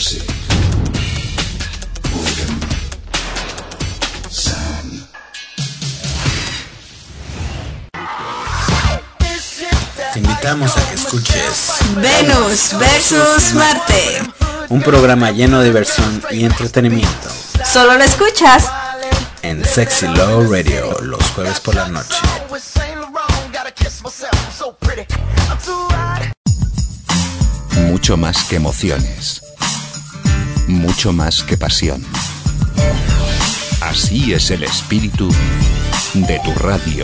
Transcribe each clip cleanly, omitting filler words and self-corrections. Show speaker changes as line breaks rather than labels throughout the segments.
Music. Organ. Sound.
Te invitamos a que escuches
Venus versus Marte,
un programa lleno de diversión y entretenimiento.
Solo lo escuchas
en Sexy Low Radio los jueves por la noche.
Mucho más que emociones, mucho más que pasión. Así es el espíritu de tu radio.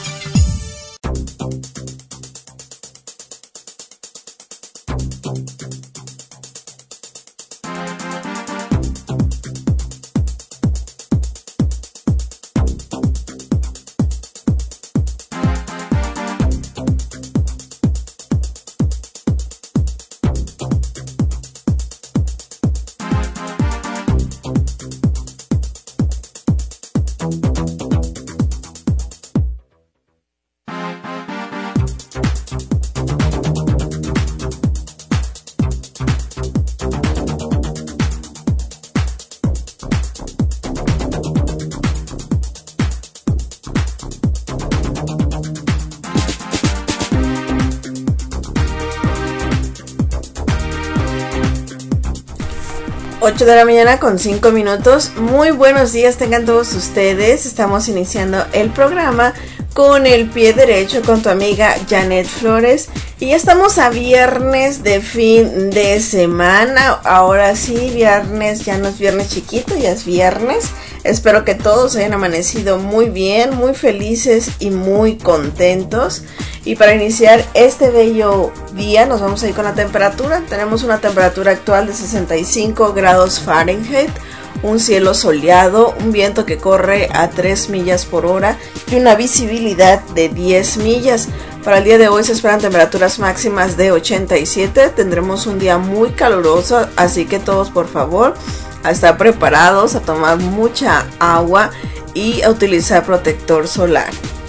De la mañana con 5 minutos. Muy buenos días tengan todos ustedes. Estamos iniciando el programa con el pie derecho con tu amiga Janet Flores. Y ya estamos a viernes de fin de semana. Ahora sí, viernes, ya no es viernes chiquito, ya es viernes. Espero que todos hayan amanecido muy bien, muy felices y muy contentos. Y para iniciar este bello día nos vamos a ir con la temperatura. Tenemos una temperatura actual de 65 grados Fahrenheit, un cielo soleado, un viento que corre a 3 millas por hora y una visibilidad de 10 millas. Para el día de hoy se esperan temperaturas máximas de 87. Tendremos un día muy caluroso, así que todos por favor a estar preparados, a tomar mucha agua y a utilizar protector solar.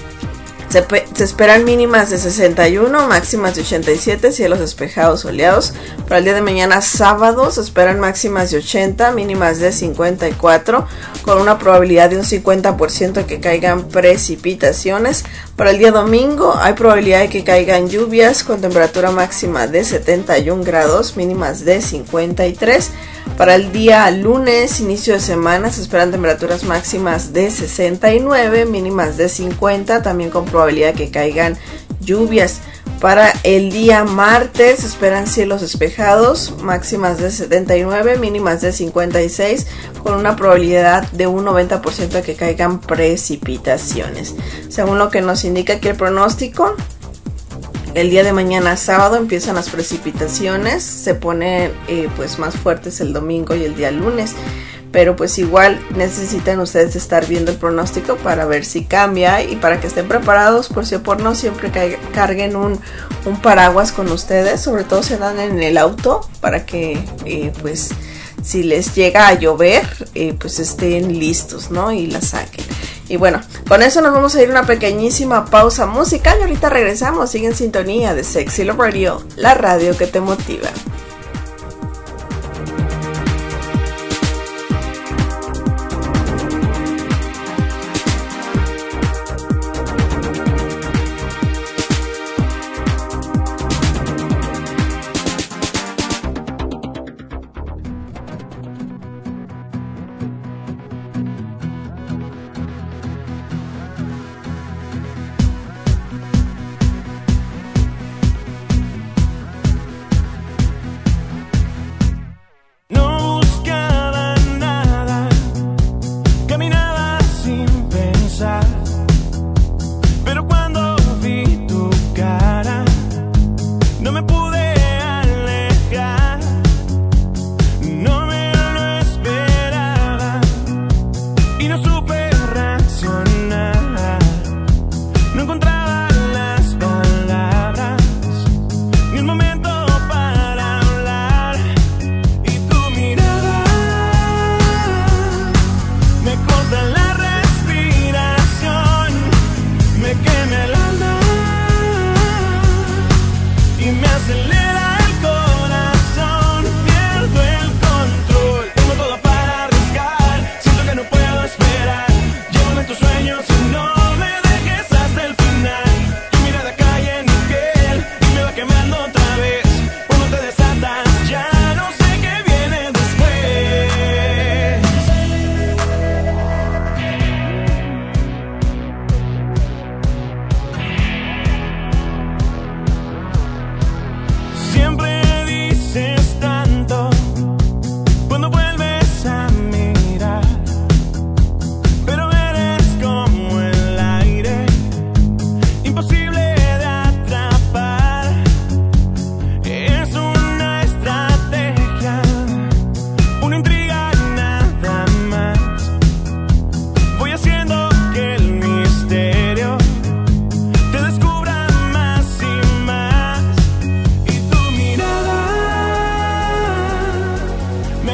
Se esperan mínimas de 61, máximas de 87, cielos despejados soleados. Para el día de mañana sábado se esperan máximas de 80, mínimas de 54, con una probabilidad de un 50% que caigan precipitaciones. Para el día domingo hay probabilidad de que caigan lluvias con temperatura máxima de 71 grados, mínimas de 53. Para el día lunes, inicio de semana, se esperan temperaturas máximas de 69, mínimas de 50, también con probabilidad de que caigan lluvias. Para el día martes, se esperan cielos despejados, máximas de 79, mínimas de 56, con una probabilidad de un 90% de que caigan precipitaciones. Según lo que nos indica aquí el pronóstico, el día de mañana sábado empiezan las precipitaciones, se ponen pues más fuertes el domingo y el día lunes, pero pues igual necesitan ustedes estar viendo el pronóstico para ver si cambia y para que estén preparados por si o por no. Siempre carguen un paraguas con ustedes, sobre todo si andan en el auto, para que pues si les llega a llover pues estén listos, ¿no? Y la saquen. Y bueno, con eso nos vamos a ir a una pequeñísima pausa musical y ahorita regresamos. Sigue en sintonía de Sexy Love Radio, la radio que te motiva.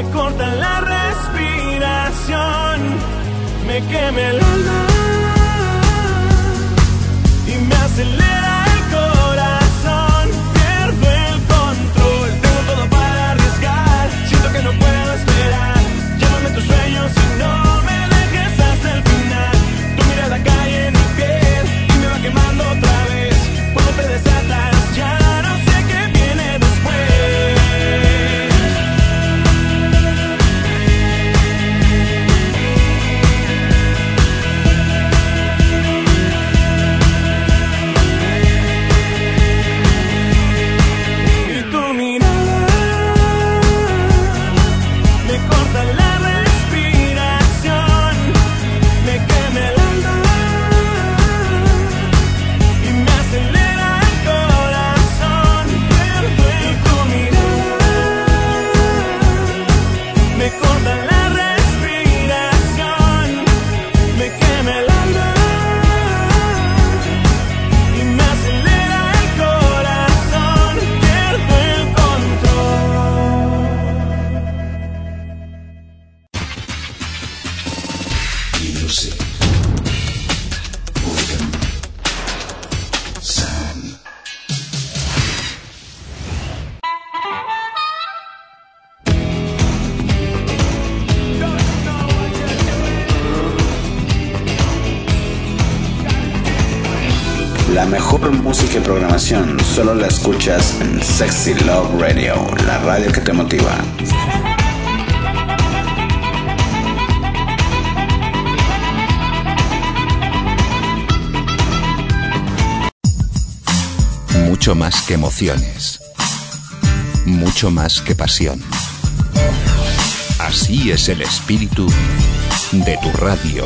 me corta la respiración, me quema el alma y me acelera el corazón. Pierdo el control, tengo todo para arriesgar, siento que no puedo esperar. Llámame tus sueños y no me dejes hasta el final. Tu mirada cae en mi piel y me va quemando otra vez. Cuando te desatas ya no sé qué viene después.
La mejor música y programación solo la escuchas en Sexy Love Radio, la radio que te motiva.
Mucho más que emociones. Mucho más que pasión. Así es el espíritu de tu radio.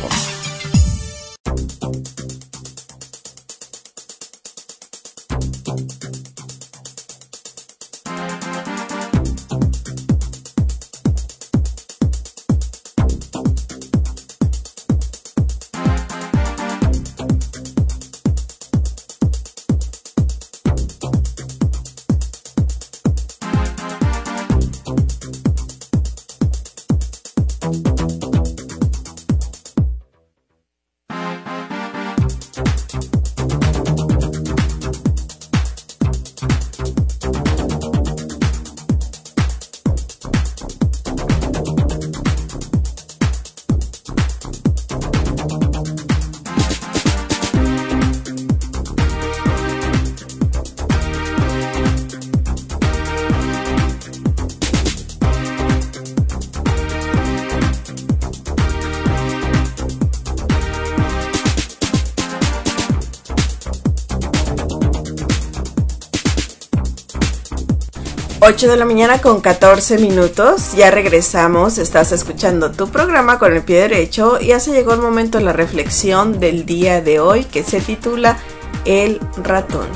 Ocho de la mañana con 14 minutos, ya regresamos, estás escuchando tu programa con el pie derecho y ya se llegó el momento de la reflexión del día de hoy que se titula El ratón.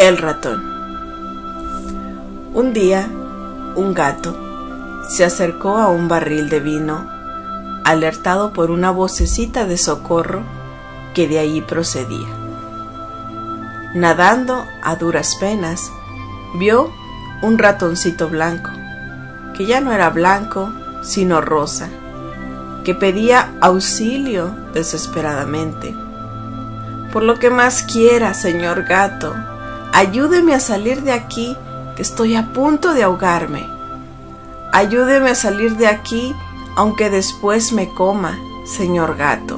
El ratón. Un día, un gato se acercó a un barril de vino, alertado por una vocecita de socorro que de ahí procedía. Nadando a duras penas, vio un ratoncito blanco, que ya no era blanco, sino rosa, que pedía auxilio desesperadamente. Por lo que más quiera, señor gato, ayúdeme a salir de aquí, que estoy a punto de ahogarme. Ayúdeme a salir de aquí, aunque después me coma, señor gato.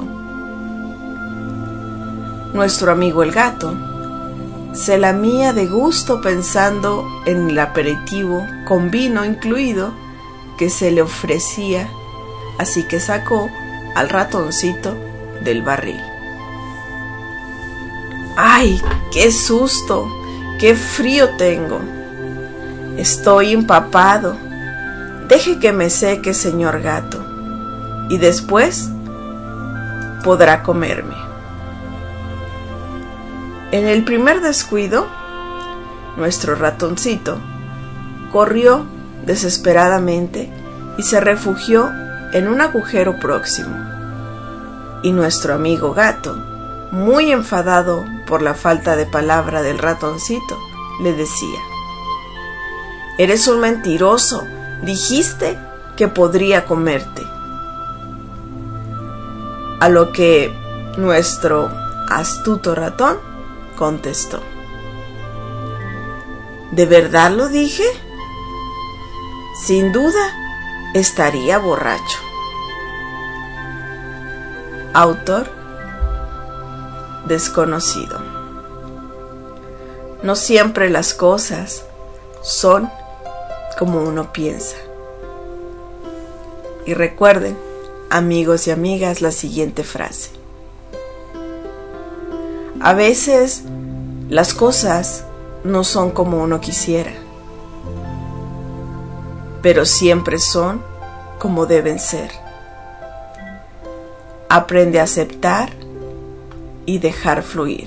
Nuestro amigo el gato se lamía de gusto pensando en el aperitivo con vino incluido que se le ofrecía, así que sacó al ratoncito del barril. ¡Ay, qué susto! ¡Qué frío tengo! Estoy empapado. Deje que me seque, señor gato, y después podrá comerme. En el primer descuido, nuestro ratoncito corrió desesperadamente y se refugió en un agujero próximo. Y nuestro amigo gato, muy enfadado por la falta de palabra del ratoncito, le decía: «Eres un mentiroso, dijiste que podría comerte». A lo que nuestro astuto ratón contestó: ¿de verdad lo dije? Sin duda estaría borracho. Autor desconocido. No siempre las cosas son como uno piensa. Y recuerden, amigos y amigas, la siguiente frase: a veces las cosas no son como uno quisiera, pero siempre son como deben ser. Aprende a aceptar y dejar fluir.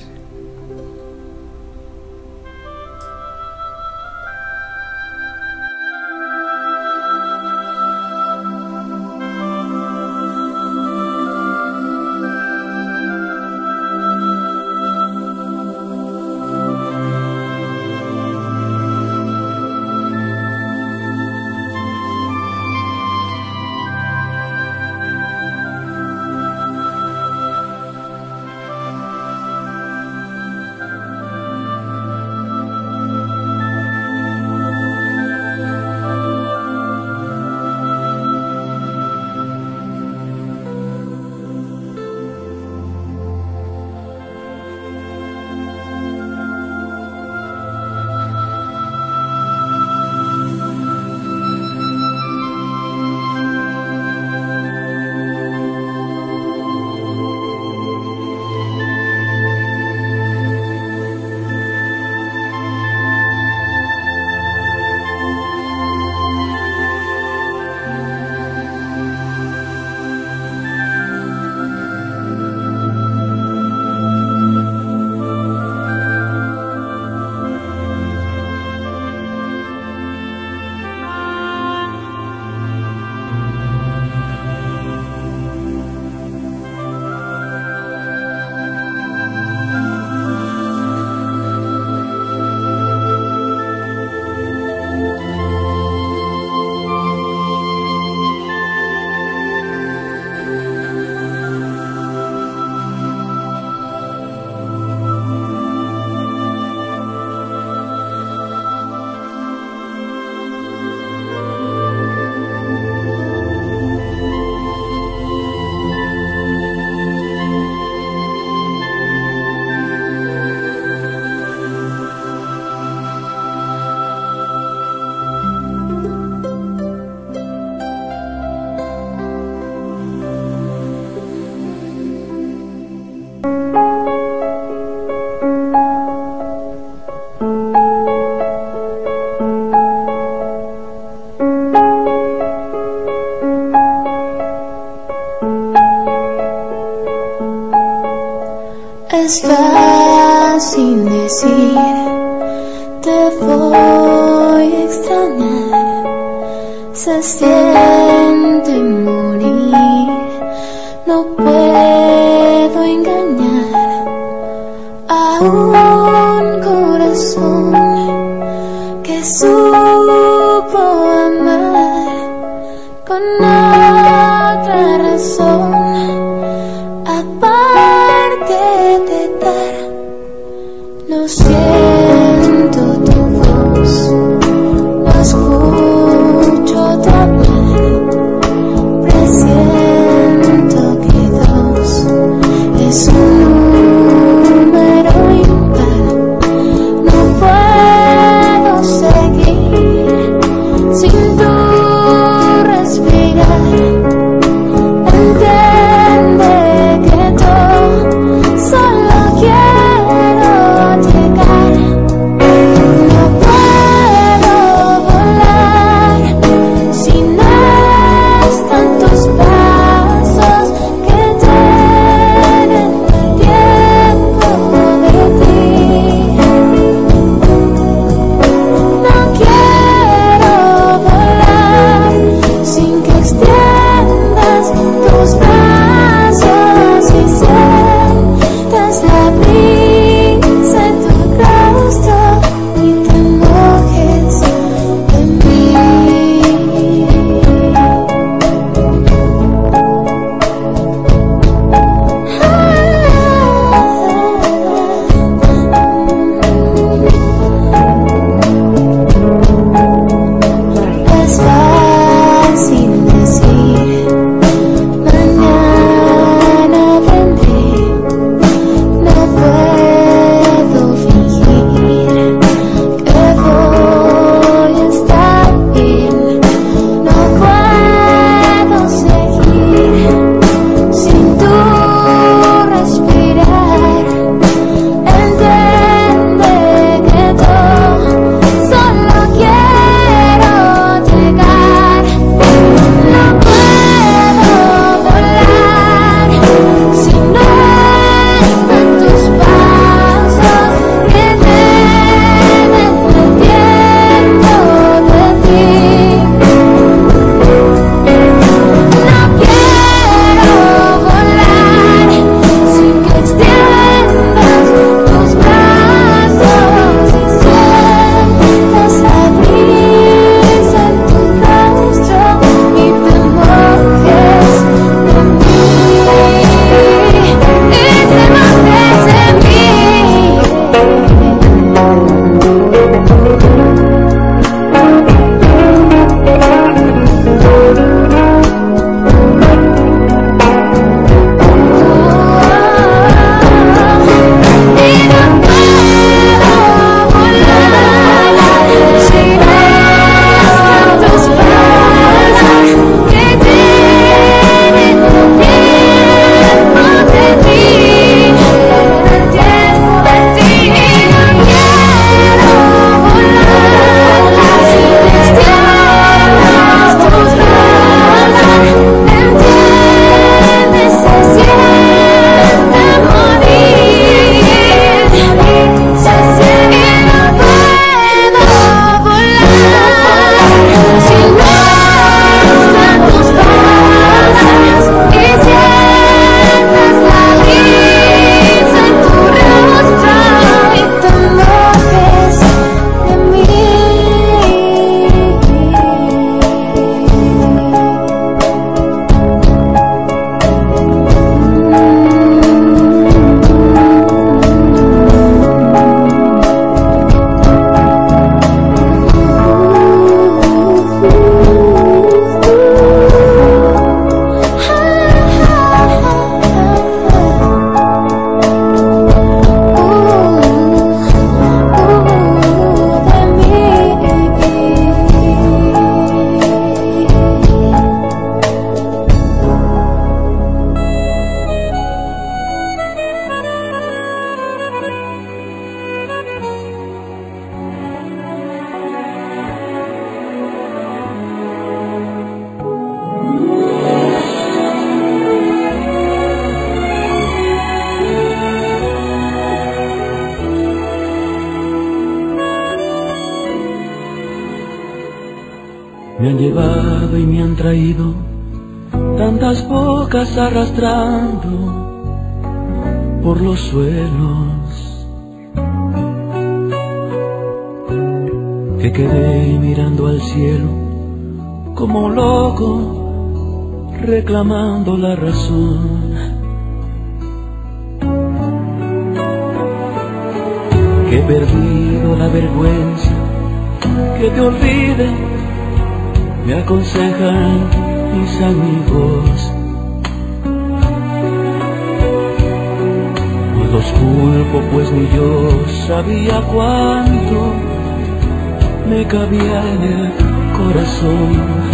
Es fácil decir te voy a extrañar. Se siente morir, no puedo engañar a un corazón que supo amar con otra razón, aparte de dar. No siento tu voz, no escucho tu hablar, presiento que dos es un número impar. No puedo seguir sin tu respirar. Entiende que yo solo quiero llegar.
Me han llevado y me han traído tantas bocas arrastrando por los suelos, que quedé mirando al cielo como un loco reclamando la razón. Que he perdido la vergüenza, que te olvide, me aconsejan mis amigos. No los culpo, pues ni yo sabía cuánto me cabía en el corazón.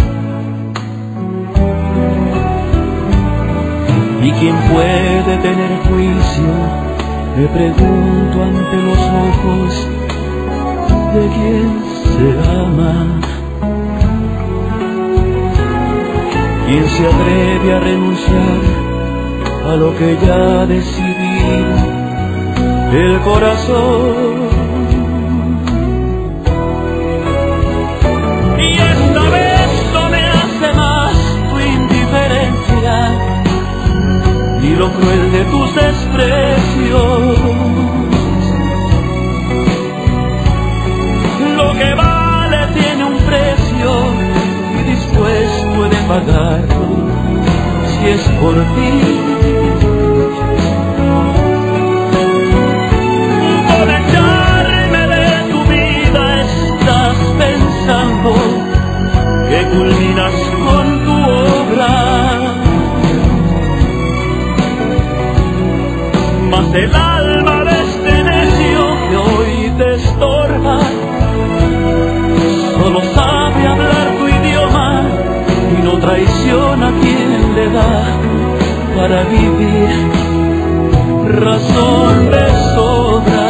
¿Y quién puede tener juicio? Me pregunto ante los ojos de quien se ama. ¿Quién se atreve a renunciar a lo que ya ha decidido el corazón? Y esta vez no me hace más tu indiferencia ni lo cruel de tus desprecios. Lo que vale tiene un precio y dispuesto de pagarlo si es por ti. Por echarme de tu vida estás pensando que culminas con tu obra. Mas el alma de este necio que hoy te estorba solo sabe hablar tu idioma y no traiciona a quien le da para vivir razón de sobra.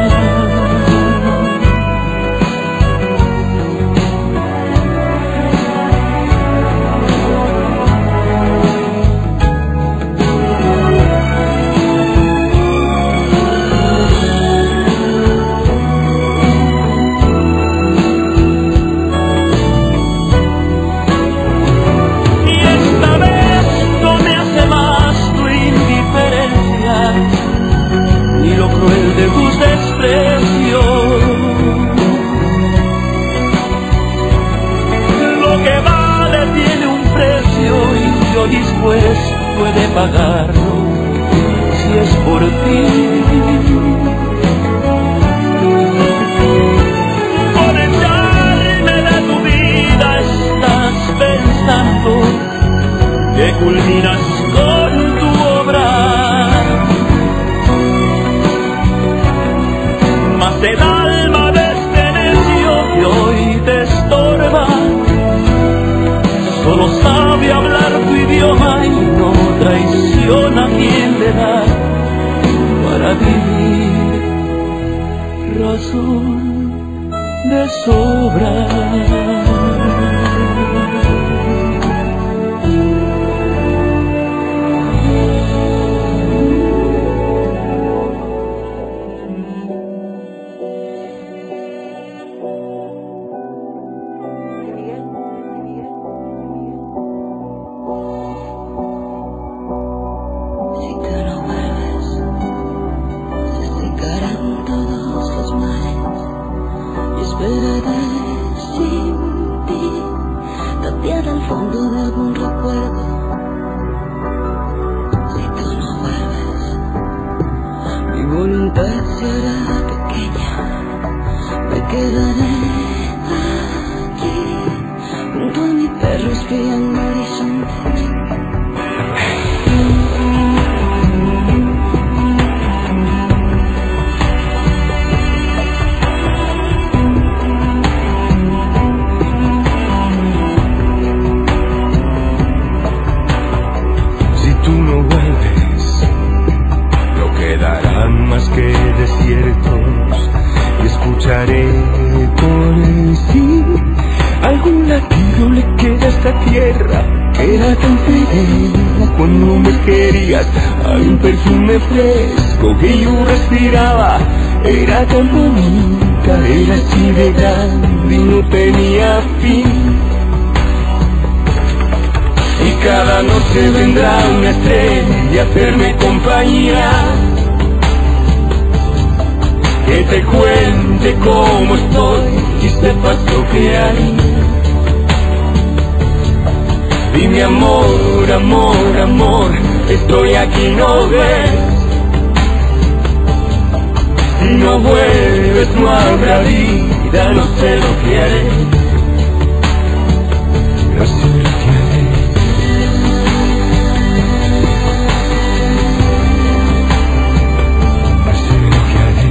Dispuesto de pagarlo si es por ti. Por echarme de tu vida estás pensando que culminas con tu obra. Mas el alma de este necio que hoy te estorba solo sabe hablar tu idioma y no traiciona a quien le da para vivir razón de sobra. Era tan bonita, era así de grande y no tenía fin. cada noche vendrá una estrella a hacerme compañía, que te cuente cómo estoy y sepas lo que hay. Dime amor, amor, amor, estoy aquí, no ves. Si no vuelves no habrá vida, no sé lo que haré. No sé lo que haré. No sé lo que haré.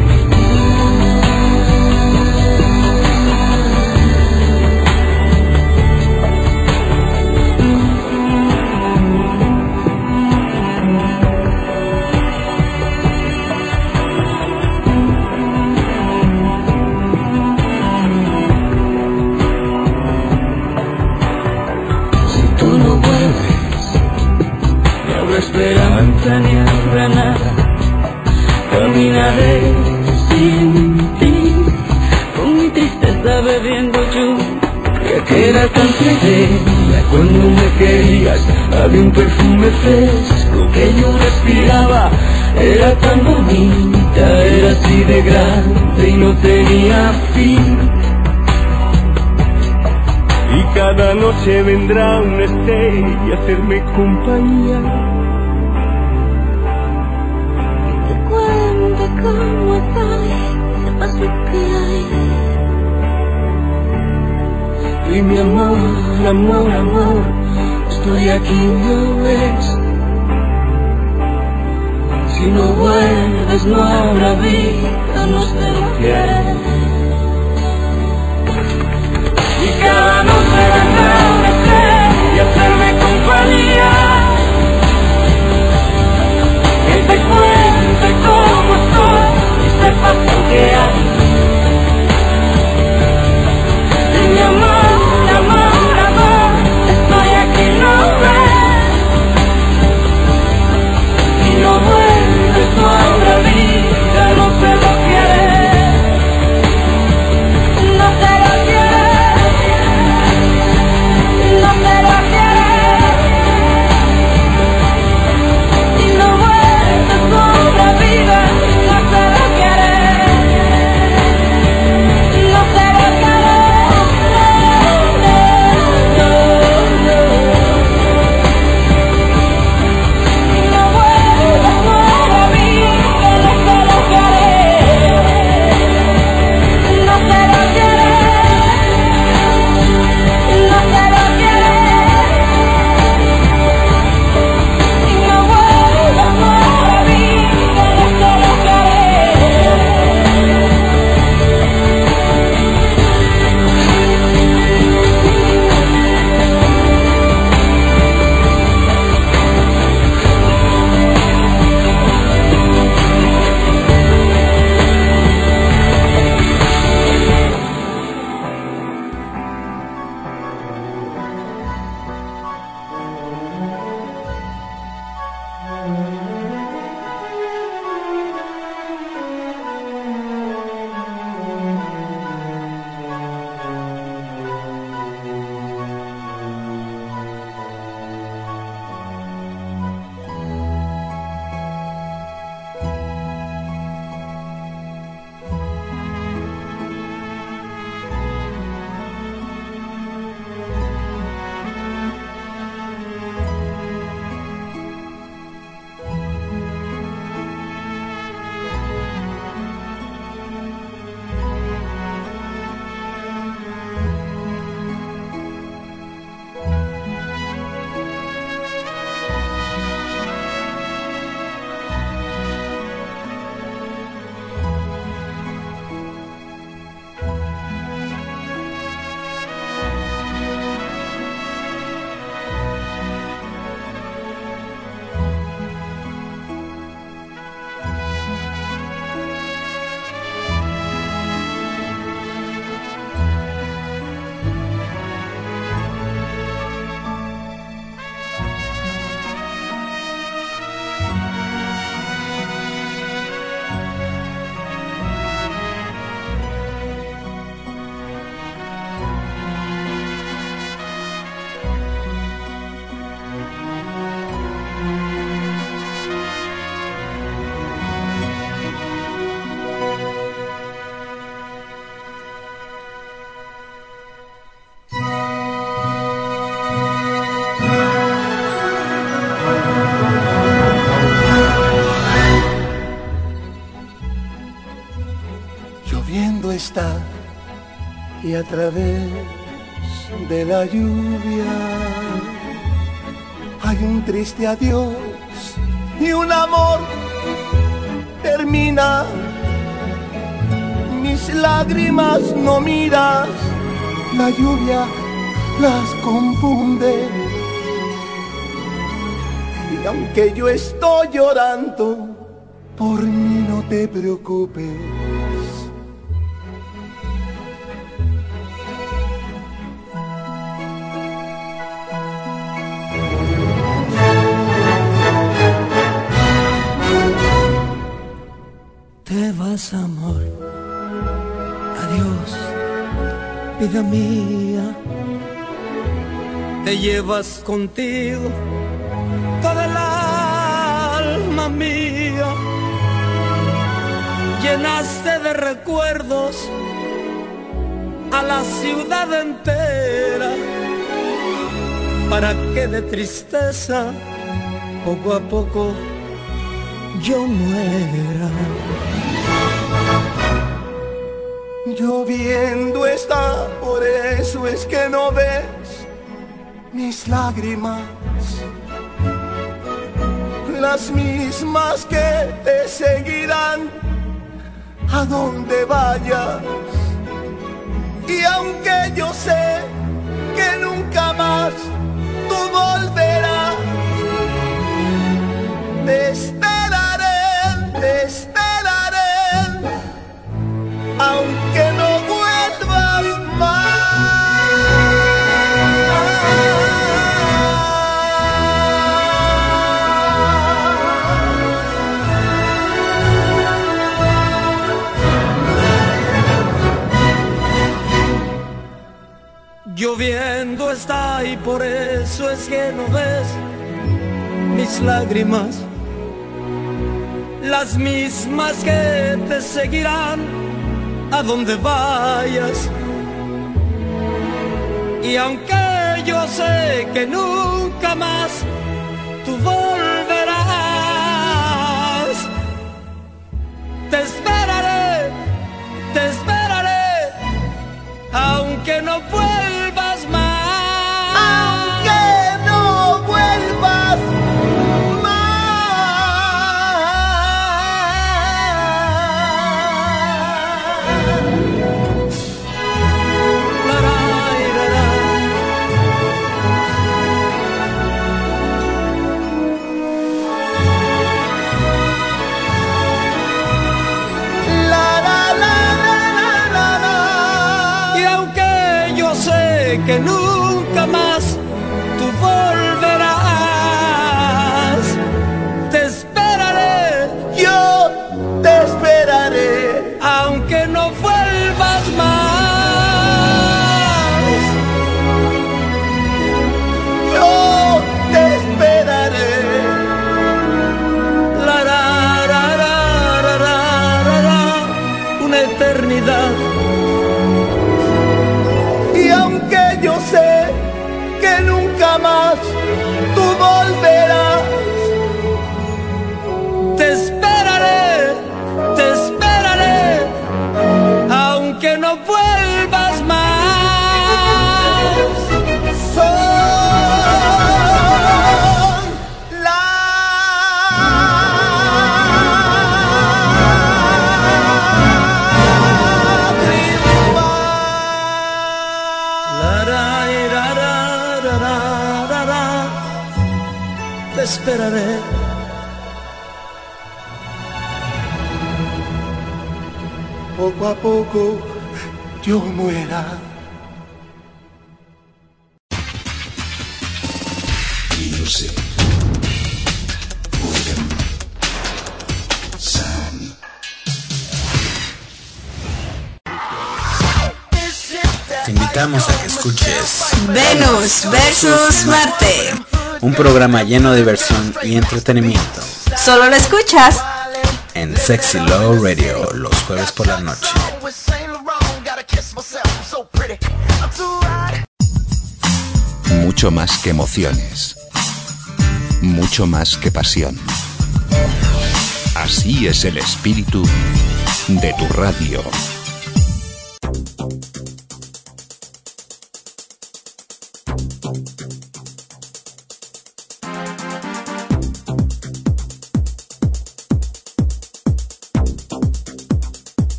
Esperanza ni habrá nada, caminaré sin ti, con mi tristeza bebiendo lluvia que era tan triste. Cuando me querías había un perfume fresco que yo respiraba, era tan bonita, era así de grande y no tenía fin. Y cada noche vendrá una estrella a hacerme compañía,
¿cómo estoy? Sepas lo que hay.
Y mi amor, amor, amor, estoy aquí, ¿no ves? Si no vuelves no habrá vida, no sé lo que haré. Y cada noche vendrá una estrella a hacerme compañía, que te cuente cómo estoy y sepas lo que hay. Y mi amor, amor, amor, estoy aquí, no ves. Si no vuelves no habrá vida, no sé
lloviendo está y a través de la lluvia hay un triste adiós y un amor termina. Mis lágrimas no miras, la lluvia las confunde. Y aunque yo estoy llorando, por mí no te preocupes.
Te vas, amor, adiós, vida mía. Te llevas contigo toda el alma mía. Llenaste de recuerdos a la ciudad entera, para que de tristeza poco a poco yo muera.
Lloviendo está, por eso es que no ves mis lágrimas, las mismas que te seguirán a donde vayas. Y aunque yo sé que nunca más tú volverás, te esperaré, aunque no vuelvas más.
Lloviendo está y por eso es que no ves mis lágrimas, las mismas que te seguirán a donde vayas. Y aunque yo sé que nunca más tú volverás, te esperaré, aunque no vuelvas más.
Aunque no vuelvas
que nunca más tú volverás. Te esperaré,
yo te esperaré,
aunque no vuelvas más.
Yo te esperaré.
Una eternidad.
Yo sé que nunca más tú volverás.
Te esperaré, aunque no vuelvas más.
Son
te esperaré.
Poco a poco yo muera.
Music. Rhythm. Sound. Te invitamos a que escuches
Venus versus Marte.
un programa lleno de diversión y entretenimiento.
Solo lo escuchas
En Sexy Love Radio, los jueves por la noche.
Mucho más que emociones. Mucho más que pasión. Así es el espíritu de tu radio.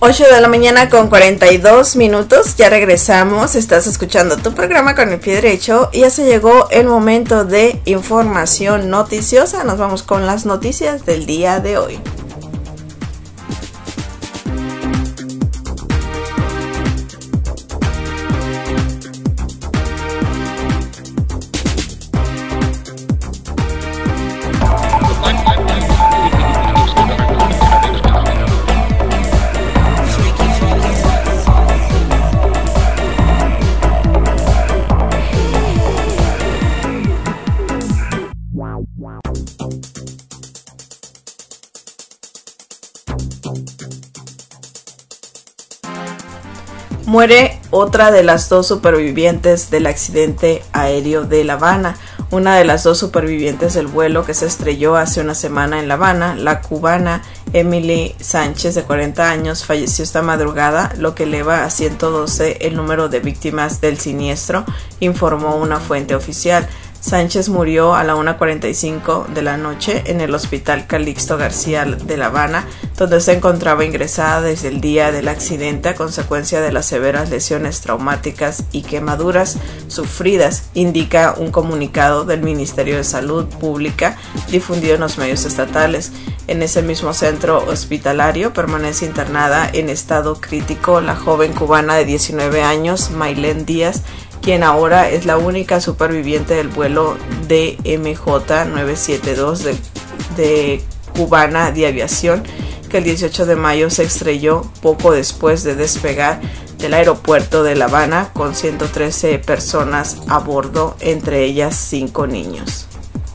8 de la mañana con 42 minutos, ya regresamos, estás escuchando tu programa con el pie derecho y ya se llegó el momento de información noticiosa. Nos vamos con las noticias del día de hoy. Muere otra de las dos supervivientes del accidente aéreo de La Habana. Una de las dos supervivientes del vuelo que se estrelló hace una semana en La Habana, la cubana Emily Sánchez, de 40 años, falleció esta madrugada, lo que eleva a 112 el número de víctimas del siniestro, informó una fuente oficial. Sánchez murió a la 1:45 de la noche en el Hospital Calixto García de La Habana, donde se encontraba ingresada desde el día del accidente a consecuencia de las severas lesiones traumáticas y quemaduras sufridas, indica un comunicado del Ministerio de Salud Pública difundido en los medios estatales. En ese mismo centro hospitalario permanece internada en estado crítico la joven cubana de 19 años, Maylén Díaz, quien ahora es la única superviviente del vuelo de MJ972 de Cubana de Aviación, que el 18 de mayo se estrelló poco después de despegar del aeropuerto de La Habana con 113 personas a bordo, entre ellas 5 niños.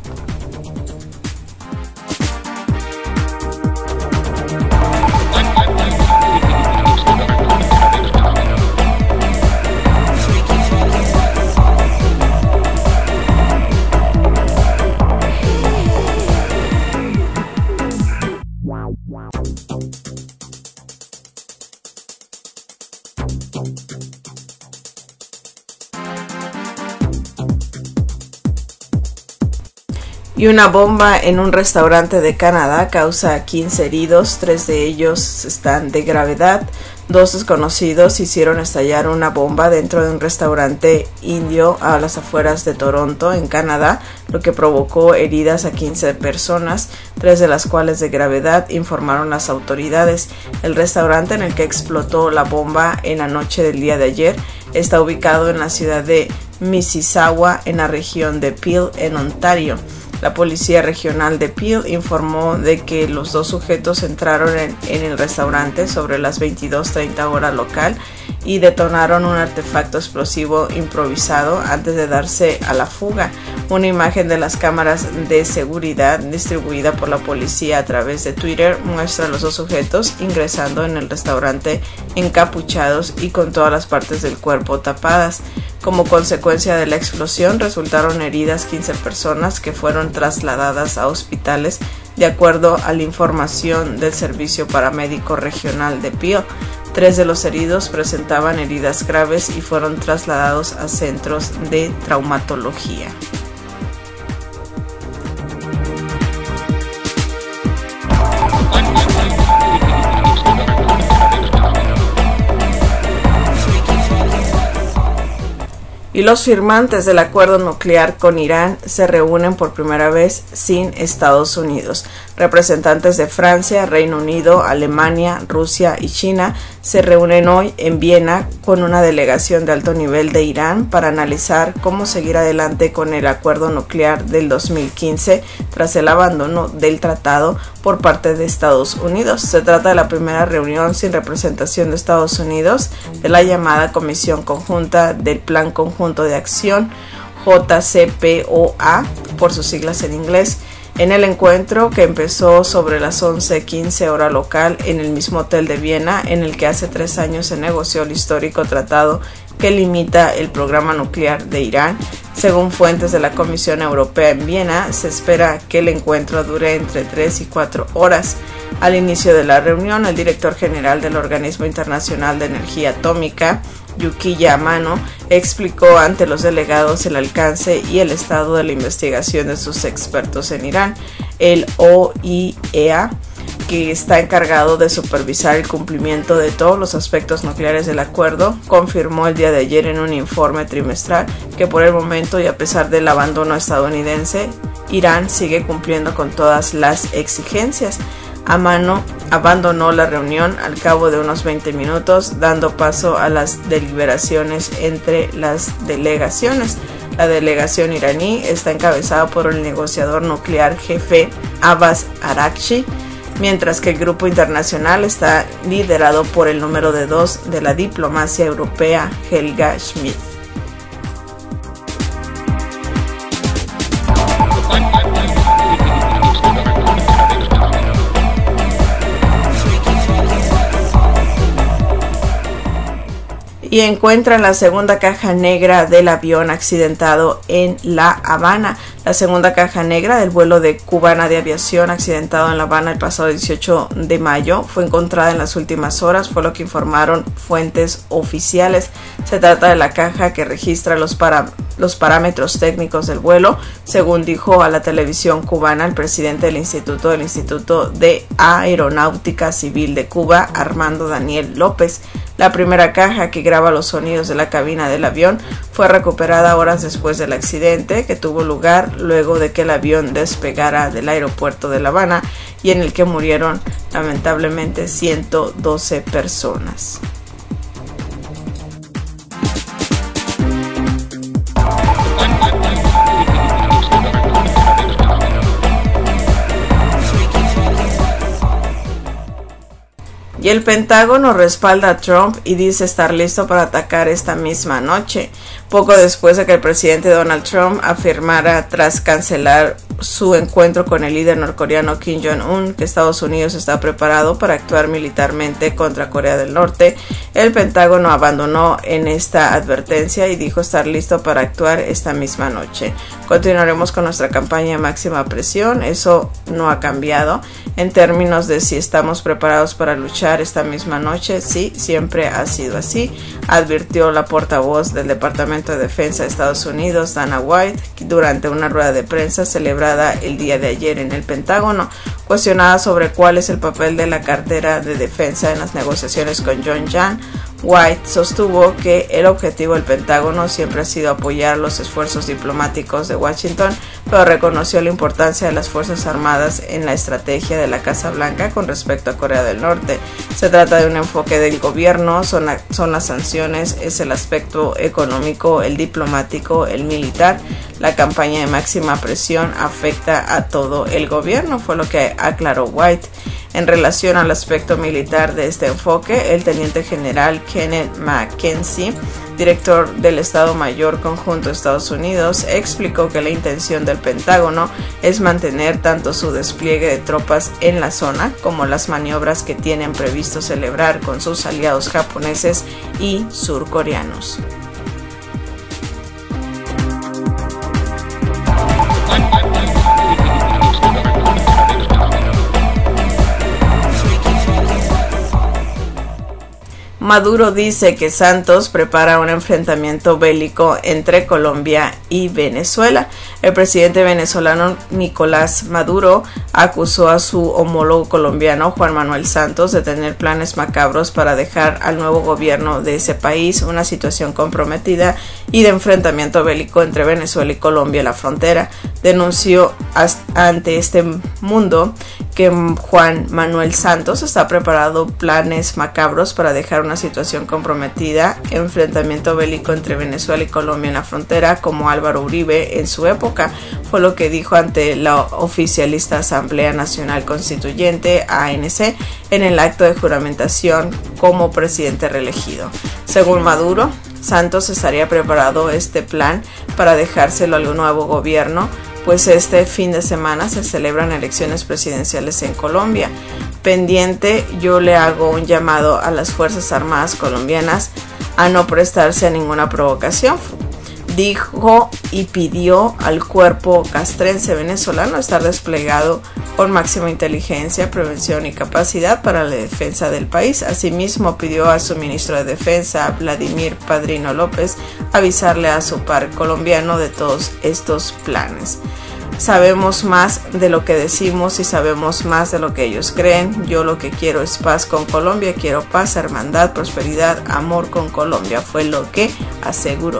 Y una bomba en un restaurante de Canadá causa 15 heridos, 3 de ellos están de gravedad. 2 desconocidos hicieron estallar una bomba dentro de un restaurante indio a las afueras de Toronto, en Canadá, lo que provocó heridas a 15 personas, 3 de las cuales de gravedad, informaron las autoridades. El restaurante en el que explotó la bomba en la noche del día de ayer está ubicado en la ciudad de Mississauga, en la región de Peel, en Ontario. La policía regional de Peel informó de que los 2 sujetos entraron en el restaurante sobre las 22:30 hora local y detonaron un artefacto explosivo improvisado antes de darse a la fuga. Una imagen de las cámaras de seguridad distribuida por la policía a través de Twitter muestra a los 2 sujetos ingresando en el restaurante encapuchados y con todas las partes del cuerpo tapadas. Como consecuencia de la explosión resultaron heridas 15 personas que fueron trasladadas a hospitales, de acuerdo a la información del Servicio Paramédico Regional de Peel. 3 de los heridos presentaban heridas graves y fueron trasladados a centros de traumatología. Y los firmantes del acuerdo nuclear con Irán se reúnen por primera vez sin Estados Unidos. Representantes de Francia, Reino Unido, Alemania, Rusia y China se reúnen hoy en Viena con una delegación de alto nivel de Irán para analizar cómo seguir adelante con el acuerdo nuclear del 2015 tras el abandono del tratado por parte de Estados Unidos. Se trata de la primera reunión sin representación de Estados Unidos de la llamada Comisión Conjunta del Plan Conjunto de Acción, JCPOA, por sus siglas en inglés. En el encuentro, que empezó sobre las 11:15 hora local en el mismo hotel de Viena, en el que hace 3 años se negoció el histórico tratado que limita el programa nuclear de Irán. Según fuentes de la Comisión Europea en Viena, se espera que el encuentro dure entre 3 y 4 horas. Al inicio de la reunión, el director general del Organismo Internacional de Energía Atómica, Yukiya Amano, explicó ante los delegados el alcance y el estado de la investigación de sus expertos en Irán. El OIEA que está encargado de supervisar el cumplimiento de todos los aspectos nucleares del acuerdo, confirmó el día de ayer en un informe trimestral que por el momento y a pesar del abandono estadounidense, Irán sigue cumpliendo con todas las exigencias. Abandonó la reunión al cabo de unos 20 minutos, dando paso a las deliberaciones entre las delegaciones. La delegación iraní está encabezada por el negociador nuclear jefe Abbas Araghchi, mientras que el grupo internacional está liderado por el número 2 de la diplomacia europea, Helga Schmidt. Y encuentran la segunda caja negra del avión accidentado en La Habana. La segunda caja negra del vuelo de Cubana de Aviación accidentado en La Habana el pasado 18 de mayo fue encontrada en las últimas horas, fue lo que informaron fuentes oficiales. Se trata de la caja que registra los parámetros técnicos del vuelo, según dijo a la televisión cubana el presidente del Instituto de Aeronáutica Civil de Cuba, Armando Daniel López. La primera caja, que graba los sonidos de la cabina del avión, fue recuperada horas después del accidente que tuvo lugar luego de que el avión despegara del aeropuerto de La Habana y en el que murieron lamentablemente 112 personas. Y el Pentágono respalda a Trump y dice estar listo para atacar esta misma noche, poco después de que el presidente Donald Trump afirmara tras cancelar su encuentro con el líder norcoreano Kim Jong-un que Estados Unidos está preparado para actuar militarmente contra Corea del Norte. El Pentágono abandonó en esta advertencia y dijo estar listo para actuar esta misma noche. Continuaremos con nuestra campaña de máxima presión, eso no ha cambiado. En términos de si estamos preparados para luchar esta misma noche, sí, siempre ha sido así, advirtió la portavoz del Departamento de Defensa de Estados Unidos, Dana White, durante una rueda de prensa celebrada el día de ayer en el Pentágono. Cuestionada sobre cuál es el papel de la cartera de defensa en las negociaciones con Pyongyang, White sostuvo que el objetivo del Pentágono siempre ha sido apoyar los esfuerzos diplomáticos de Washington, pero reconoció la importancia de las Fuerzas Armadas en la estrategia de la Casa Blanca con respecto a Corea del Norte. Se trata de un enfoque del gobierno, son las sanciones, es el aspecto económico, el diplomático, el militar. La campaña de máxima presión afecta a todo el gobierno, fue lo que aclaró White. En relación al aspecto militar de este enfoque, el teniente general Kenneth McKenzie, director del Estado Mayor Conjunto de Estados Unidos, explicó que la intención del Pentágono es mantener tanto su despliegue de tropas en la zona como las maniobras que tienen previsto celebrar con sus aliados japoneses y surcoreanos. Maduro dice que Santos prepara un enfrentamiento bélico entre Colombia y Venezuela. El presidente venezolano Nicolás Maduro acusó a su homólogo colombiano Juan Manuel Santos de tener planes macabros para dejar al nuevo gobierno de ese país una situación comprometida y de enfrentamiento bélico entre Venezuela y Colombia en la frontera. Denunció ante este mundo que Juan Manuel Santos está preparando planes macabros para dejar una situación comprometida, enfrentamiento bélico entre Venezuela y Colombia en la frontera, como Álvaro Uribe en su época, fue lo que dijo ante la oficialista Asamblea Nacional Constituyente, ANC, en el acto de juramentación como presidente reelegido. Según Maduro, Santos estaría preparado este plan para dejárselo al nuevo gobierno, pues este fin de semana se celebran elecciones presidenciales en Colombia. Pendiente, yo le hago un llamado a las Fuerzas Armadas colombianas a no prestarse a ninguna provocación, dijo, y pidió al cuerpo castrense venezolano estar desplegado con máxima inteligencia, prevención y capacidad para la defensa del país. Asimismo, pidió a su ministro de Defensa, Vladimir Padrino López, avisarle a su par colombiano de todos estos planes. sabemos más de lo que decimos y sabemos más de lo que ellos creen. Yo lo que quiero es paz con Colombia, quiero paz, hermandad, prosperidad, amor con Colombia, fue lo que aseguró.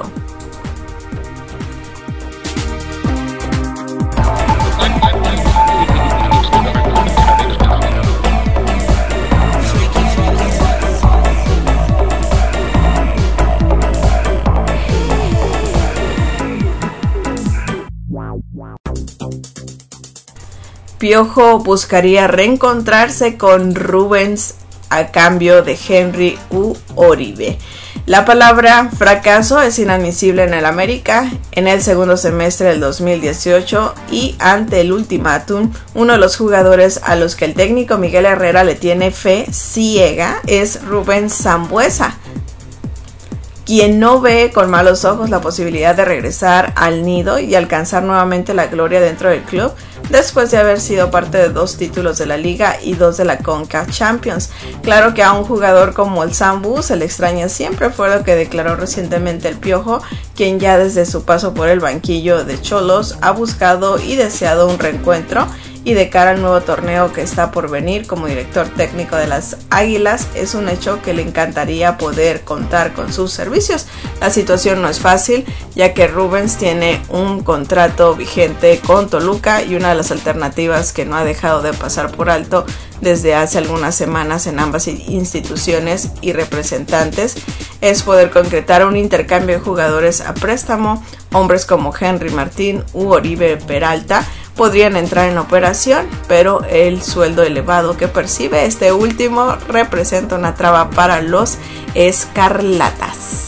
Piojo buscaría reencontrarse con Rubens a cambio de Henry U. Oribe. La palabra fracaso es inadmisible en el América en el segundo semestre del 2018 y ante el ultimátum, uno de los jugadores a los que el técnico Miguel Herrera le tiene fe ciega es Rubens Sambueza, quien no ve con malos ojos la posibilidad de regresar al nido y alcanzar nuevamente la gloria dentro del club, después de haber sido parte de 2 títulos de la Liga y 2 de la CONCACAF Champions. Claro que a un jugador como el Sambu se le extraña siempre, fue lo que declaró recientemente el Piojo, quien ya desde su paso por el banquillo de Xolos ha buscado y deseado un reencuentro, y de cara al nuevo torneo que está por venir como director técnico de las Águilas, es un hecho que le encantaría poder contar con sus servicios. La situación no es fácil, ya que Rubens tiene un contrato vigente con Toluca y una de las alternativas que no ha dejado de pasar por alto desde hace algunas semanas en ambas instituciones y representantes es poder concretar un intercambio de jugadores a préstamo. Hombres como Henry Martín u Oribe Peralta podrían entrar en operación, pero el sueldo elevado que percibe este último representa una traba para los escarlatas.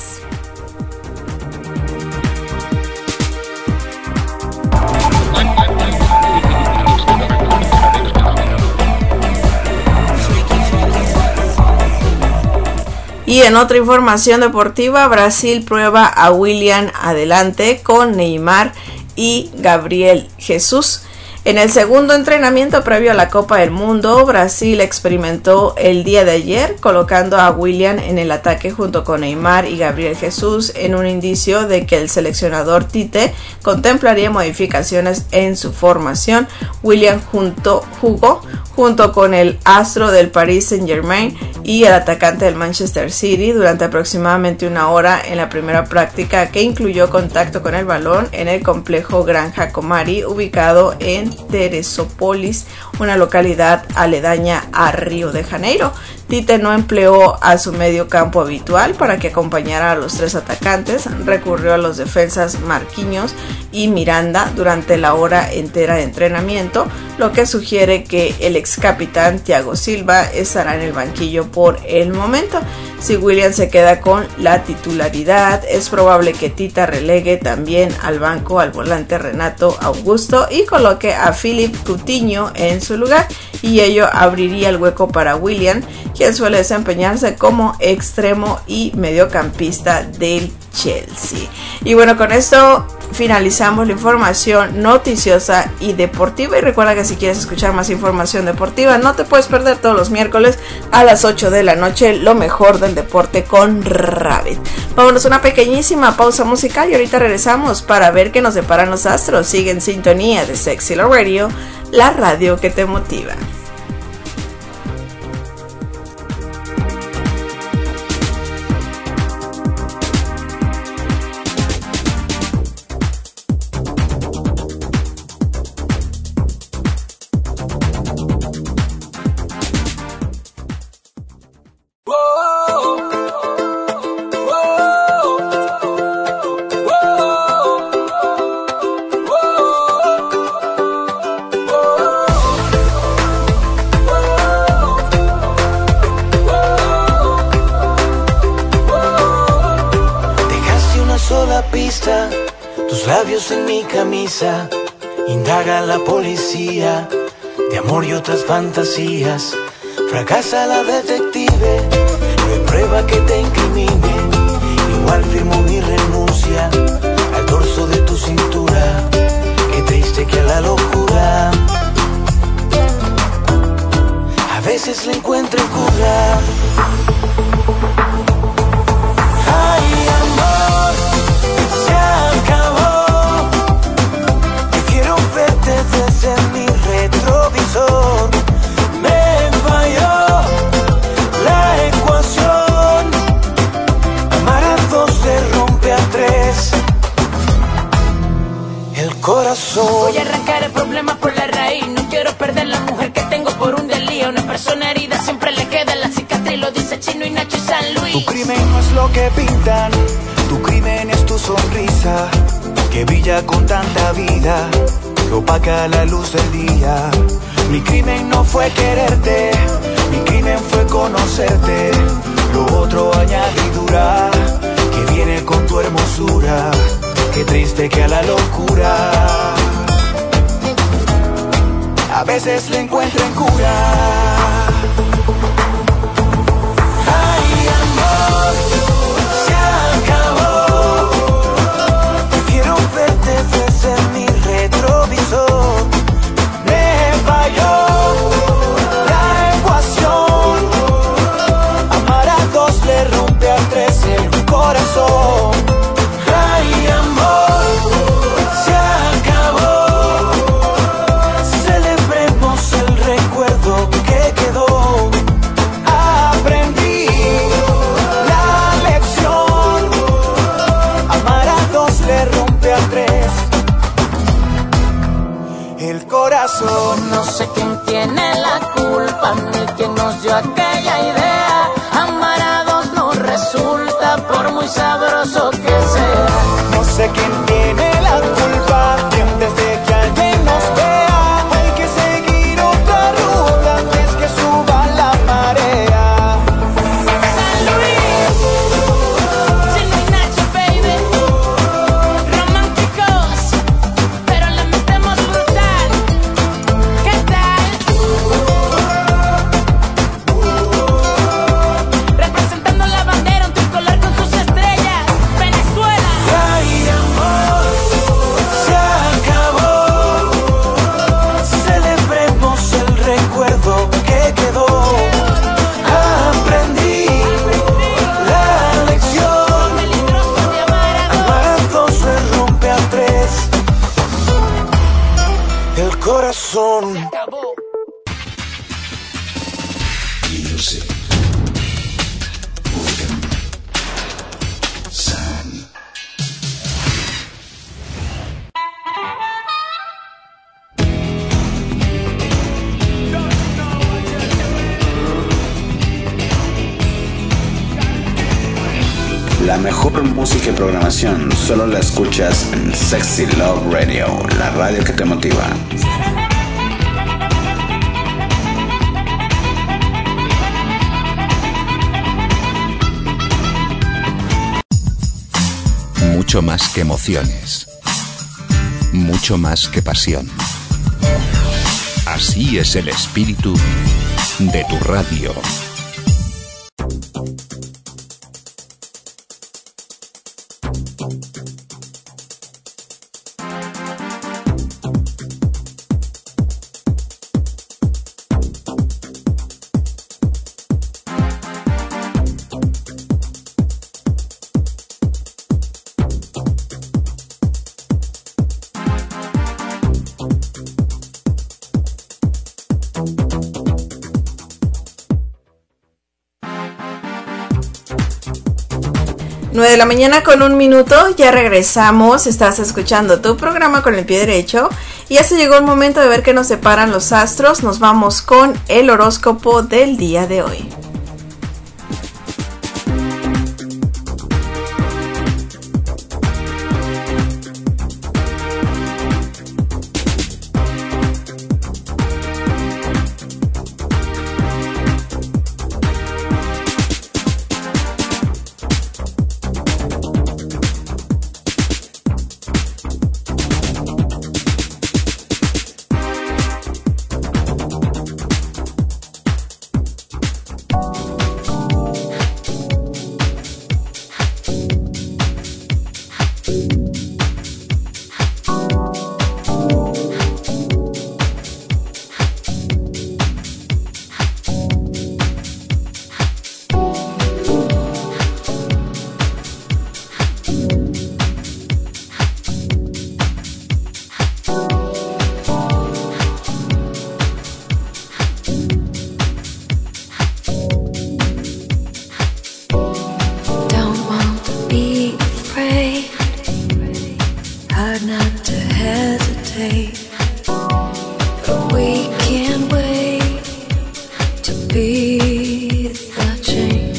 Y en otra información deportiva, Brasil prueba a William adelante con Neymar y Gabriel Jesús. En el segundo entrenamiento previo a la Copa del Mundo, Brasil experimentó el día de ayer colocando a William en el ataque junto con Neymar y Gabriel Jesús, en un indicio de que el seleccionador Tite contemplaría modificaciones en su formación. William jugó junto con el astro del Paris Saint-Germain y el atacante del Manchester City durante aproximadamente una hora en la primera práctica, que incluyó contacto con el balón en el complejo Granja Comari, ubicado en Teresópolis, una localidad aledaña a Río de Janeiro. Tite no empleó a su medio campo habitual para que acompañara a los 3 atacantes, recurrió a los defensas Marquinhos y Miranda durante la hora entera de entrenamiento, lo que sugiere que el ex capitán Thiago Silva estará en el banquillo por el momento. Si William se queda con la titularidad, es probable que Tita relegue también al banco al volante Renato Augusto y coloque a Philippe Coutinho en su lugar, y ello abriría el hueco para William, quien suele desempeñarse como extremo y mediocampista del Chelsea. Y bueno, con esto finalizamos la información noticiosa y deportiva, y recuerda que si quieres escuchar más información deportiva no te puedes perder todos los miércoles a las 8 de la noche lo mejor del deporte con Rabbit. Vámonos a una pequeñísima pausa musical y ahorita regresamos para ver qué nos deparan los astros. Sigue en sintonía de Sexy Love Radio, la radio que te motiva.
Tus labios en mi camisa, indaga la policía de amor y otras fantasías. Fracasa la detective, no hay prueba que te incrimine. Igual firmo mi renuncia al dorso de tu cintura. Qué triste que a la locura a veces le encuentro cura. Ay, amor, se acabó. Prefiero verte
persona herida siempre le queda la cicatriz, lo dice Chino y Nacho y San Luis.
Tu crimen no es lo que pintan, tu crimen es tu sonrisa, que brilla con tanta vida, que opaca la luz del día. Mi crimen no fue quererte, mi crimen fue conocerte, lo otro añadidura, que viene con tu hermosura, qué triste que a la locura a veces le encuentren cura. Ay, amor, se acabó. Prefiero verte desde mi retrovisor. Me falló la ecuación. Amar a dos le rompe a tres el corazón. Ay, amor, se acabó. Celebremos el recuerdo que quedó. Aprendí la lección. Amar a dos le rompe a tres el corazón.
No sé quién tiene la culpa ni quién nos dio aquella idea. Amar a dos no resulta por muy sabroso que sea.
No sé quién tiene la culpa que antes de que alguien nos vea hay que seguir otra ruta antes que suba la marea.
San Luis, Chino y Nacho, baby. Románticos, pero le metemos brutal. ¿Qué tal? Representando la bandera, un tricolor con sus estrellas. Venezuela.
Ay, amor, se acabó. Celebremos el recuerdo que quedó. Aprendí la lección.
Peligroso de amar a dos.
Amar a dos se rompe a tres el corazón.
Acabó.
Music. Urban. Sun.
La mejor música y programación solo la escuchas en Sexy Love Radio, la radio que te motiva.
Mucho más que emociones. Mucho más que pasión. Así es el espíritu de tu radio.
Nueve de la mañana con 1 minuto, ya regresamos, estás escuchando tu programa con el pie derecho y ya se llegó el momento de ver qué nos separan los astros. Nos vamos con el horóscopo del día de hoy.
to be the change.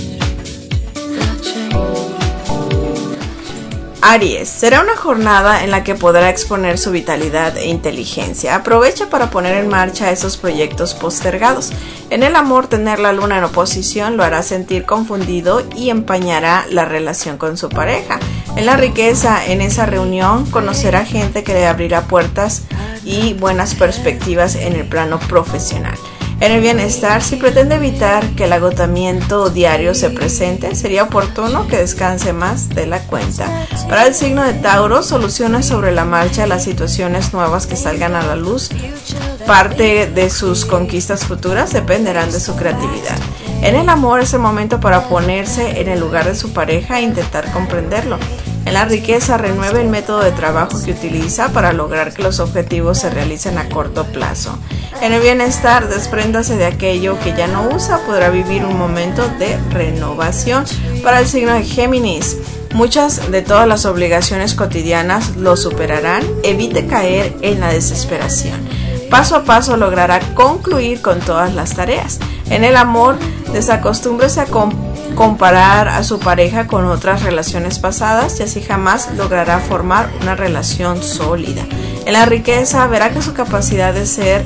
Aries, será una jornada en la que podrá exponer su vitalidad e inteligencia. Aprovecha para poner en marcha esos proyectos postergados. En el amor, tener la luna en oposición lo hará sentir confundido y empañará la relación con su pareja. En la riqueza, en esa reunión, conocerá gente que le abrirá puertas y buenas perspectivas en el plano profesional. En el bienestar, si pretende evitar que el agotamiento diario se presente, sería oportuno que descanse más de la cuenta. Para el signo de Tauro, soluciona sobre la marcha las situaciones nuevas que salgan a la luz. Parte de sus conquistas futuras dependerán de su creatividad. En el amor, es el momento para ponerse en el lugar de su pareja e intentar comprenderlo. En la riqueza, renueve el método de trabajo que utiliza para lograr que los objetivos se realicen a corto plazo. En el bienestar, despréndase de aquello que ya no usa, podrá vivir un momento de renovación. Para el signo de Géminis, muchas de todas las obligaciones cotidianas lo superarán, evite caer en la desesperación. Paso a paso logrará concluir con todas las tareas. En el amor, desacostúmbrese a comparar a su pareja con otras relaciones pasadas y así jamás logrará formar una relación sólida. En la riqueza, verá que su capacidad de ser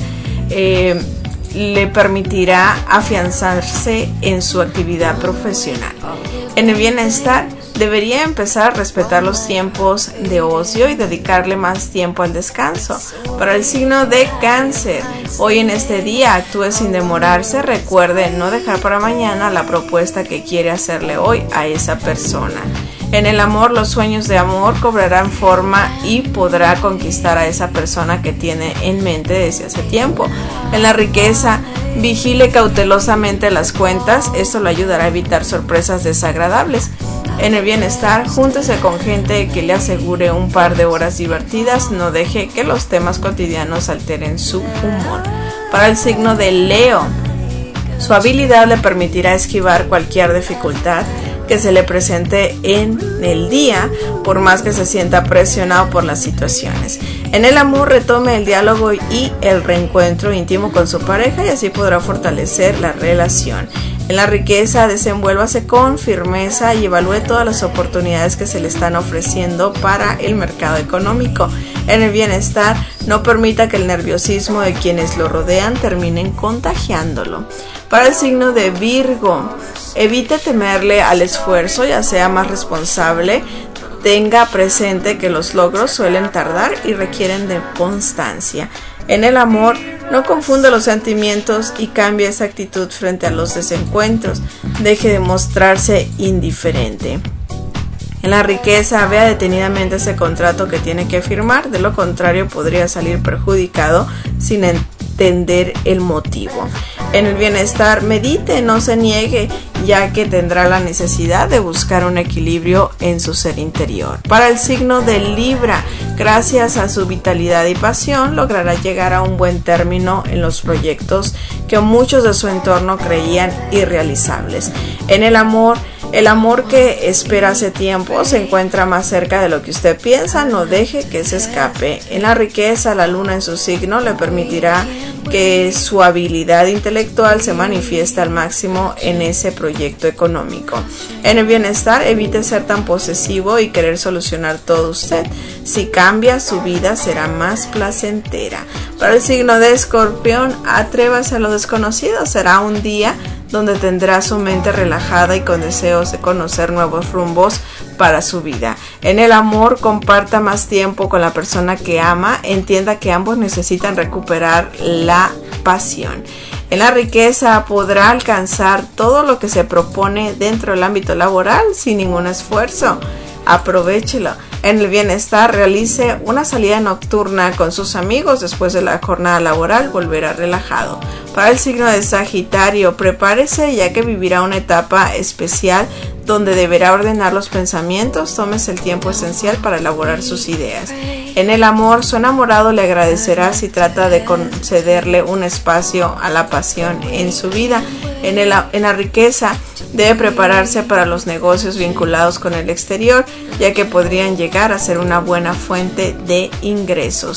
le permitirá afianzarse en su actividad profesional. En el bienestar, debería empezar a respetar los tiempos de ocio y dedicarle más tiempo al descanso. Para el signo de Cáncer, hoy en este día actúe sin demorarse. Recuerde no dejar para mañana la propuesta que quiere hacerle hoy a esa persona. En el amor, los sueños de amor cobrarán forma y podrá conquistar a esa persona que tiene en mente desde hace tiempo. En la riqueza, vigile cautelosamente las cuentas, esto le ayudará a evitar sorpresas desagradables. En el bienestar, júntese con gente que le asegure un par de horas divertidas, no deje que los temas cotidianos alteren su humor. Para el signo de Leo, su habilidad le permitirá esquivar cualquier dificultad que se le presente en el día, por más que se sienta presionado por las situaciones. En el amor, retome el diálogo y el reencuentro íntimo con su pareja y así podrá fortalecer la relación. En la riqueza, desenvuélvase con firmeza y evalúe todas las oportunidades que se le están ofreciendo para el mercado económico. En el bienestar, no permita que el nerviosismo de quienes lo rodean terminen contagiándolo. Para el signo de Virgo, evite temerle al esfuerzo, ya sea más responsable. Tenga presente que los logros suelen tardar y requieren de constancia. En el amor, no confunda los sentimientos y cambie esa actitud frente a los desencuentros. Deje de mostrarse indiferente. En la riqueza, vea detenidamente ese contrato que tiene que firmar, de lo contrario podría salir perjudicado sin entender el motivo. En el bienestar, medite, no se niegue, ya que tendrá la necesidad de buscar un equilibrio en su ser interior. Para el signo de Libra, gracias a su vitalidad y pasión, logrará llegar a un buen término en los proyectos que muchos de su entorno creían irrealizables. En el amor que espera hace tiempo se encuentra más cerca de lo que usted piensa, no deje que se escape. En la riqueza, la luna en su signo le permitirá que su habilidad intelectual se manifieste al máximo en ese proyecto económico. En el bienestar, evite ser tan posesivo y querer solucionar todo usted. Si cambia, su vida será más placentera. Para el signo de Escorpión, atrévase a lo desconocido. Será un día donde tendrá su mente relajada y con deseos de conocer nuevos rumbos para su vida. En el amor, comparta más tiempo con la persona que ama, entienda que ambos necesitan recuperar la pasión. En la riqueza, podrá alcanzar todo lo que se propone dentro del ámbito laboral sin ningún esfuerzo. Aprovéchelo. En el bienestar, realice una salida nocturna con sus amigos después de la jornada laboral, volverá relajado. Para el signo de Sagitario, prepárese ya que vivirá una etapa especial donde deberá ordenar los pensamientos, tómese el tiempo esencial para elaborar sus ideas. En el amor, su enamorado le agradecerá si trata de concederle un espacio a la pasión en su vida. En la riqueza, debe prepararse para los negocios vinculados con el exterior, ya que podrían llegar a ser una buena fuente de ingresos.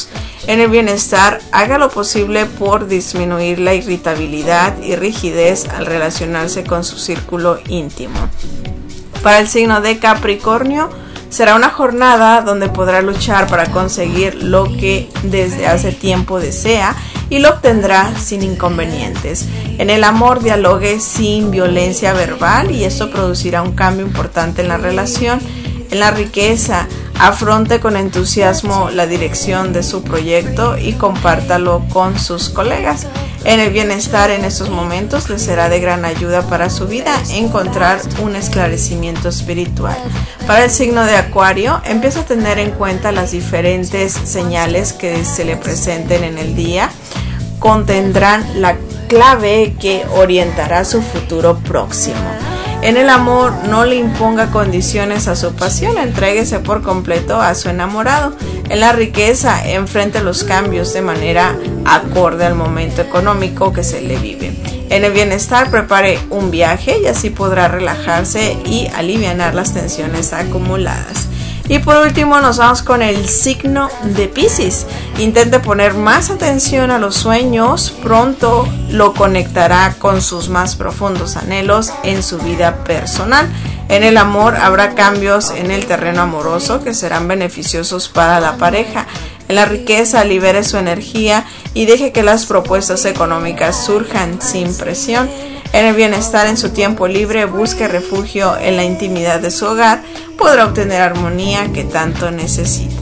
En el bienestar, haga lo posible por disminuir la irritabilidad y rigidez al relacionarse con su círculo íntimo. Para el signo de Capricornio, será una jornada donde podrá luchar para conseguir lo que desde hace tiempo desea y lo obtendrá sin inconvenientes. En el amor, dialogue sin violencia verbal y esto producirá un cambio importante en la relación. En la riqueza, afronte con entusiasmo la dirección de su proyecto y compártalo con sus colegas. En el bienestar, en estos momentos le será de gran ayuda para su vida encontrar un esclarecimiento espiritual. Para el signo de Acuario, empieza a tener en cuenta las diferentes señales que se le presenten en el día. Contendrán la clave que orientará su futuro próximo. En el amor, no le imponga condiciones a su pasión, entréguese por completo a su enamorado. En la riqueza, enfrente los cambios de manera acorde al momento económico que se le vive. En el bienestar, prepare un viaje y así podrá relajarse y alivianar las tensiones acumuladas. Y por último nos vamos con el signo de Piscis. Intente poner más atención a los sueños, pronto lo conectará con sus más profundos anhelos en su vida personal. En el amor habrá cambios en el terreno amoroso que serán beneficiosos para la pareja. En la riqueza, libere su energía y deje que las propuestas económicas surjan sin presión. En el bienestar, en su tiempo libre, busque refugio en la intimidad de su hogar. Podrá obtener armonía que tanto necesita.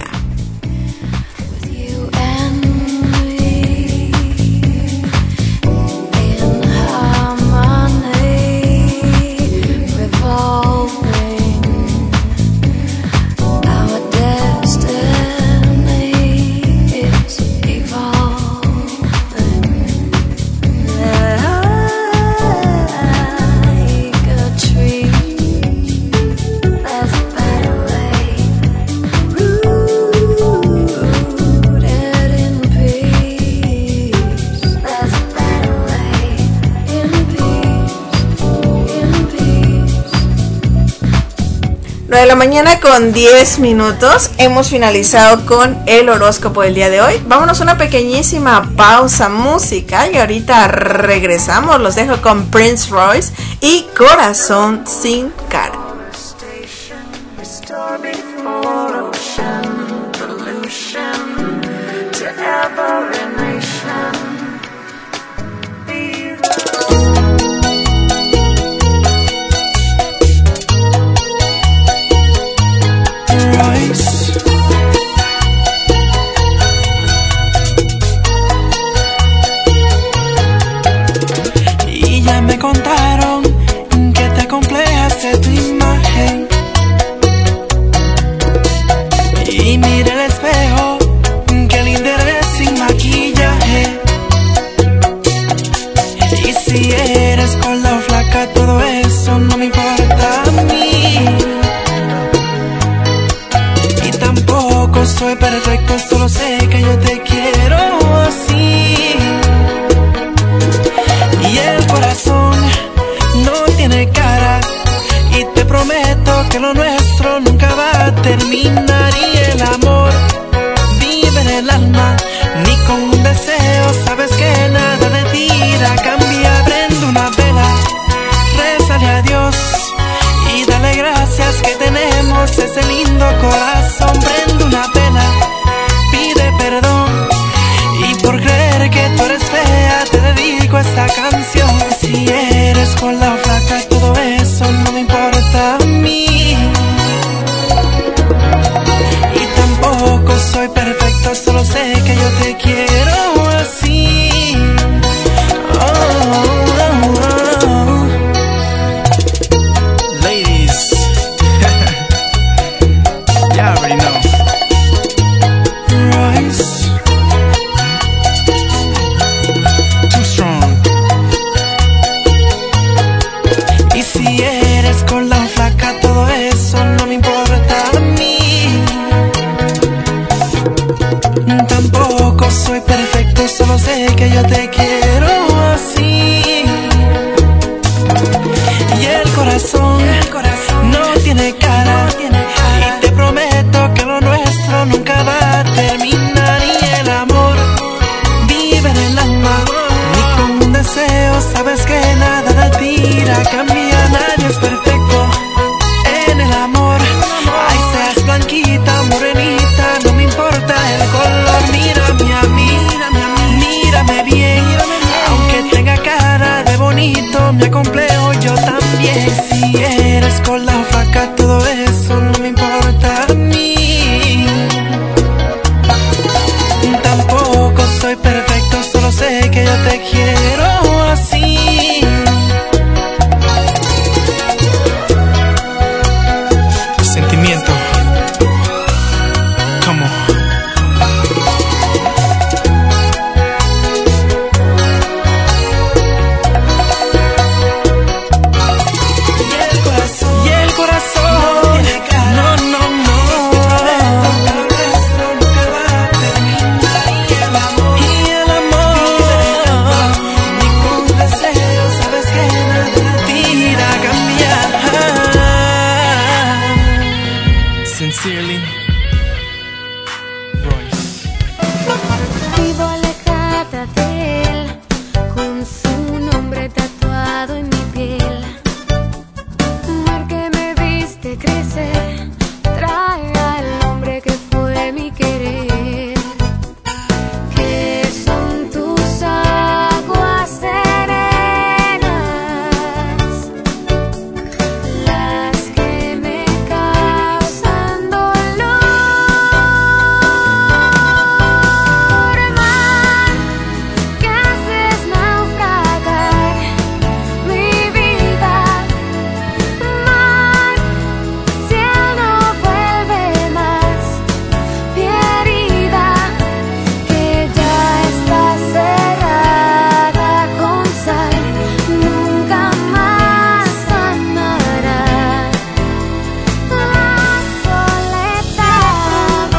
De la mañana con 10 minutos, hemos finalizado con el horóscopo del día de hoy. Vámonos a una pequeñísima pausa música y ahorita regresamos. Los dejo con Prince Royce y Corazón sin cara.
Y ya me contaron que te complejas de tu imagen. Y mira el espejo, que linda eres sin maquillaje. Y si eres gorda o flaca, todo eso no me importa a mí. Y tampoco soy perfecto, solo sé que yo te quiero así. Y el corazón mentira cambia, nadie es perfecto en el amor. Ay, seas blanquita, morenita, no me importa el color. Mírame a mí, mírame bien, aunque tenga cara de bonito, me acomplejo yo también. Si eres cola o flaca, todo eso no me importa a mí. Tampoco soy perfecto, solo sé que yo te quiero así. Sentimiento, como y el corazón, no, no, no. Y el amor, ni con deseo, sabes que nada te irá a cambiar. Sincerely, Royce.
Vivo alejada de él, con su nombre tatuado en mi piel. Mar que me viste crecer, trae al hombre que fue mi querer. Que son tus aguas serenas, las que me causan dolor. Mar, que haces naufragar mi vida. Mar, si él no vuelve más, mi herida que ya está cerrada con sal, nunca más sanará. La soledad.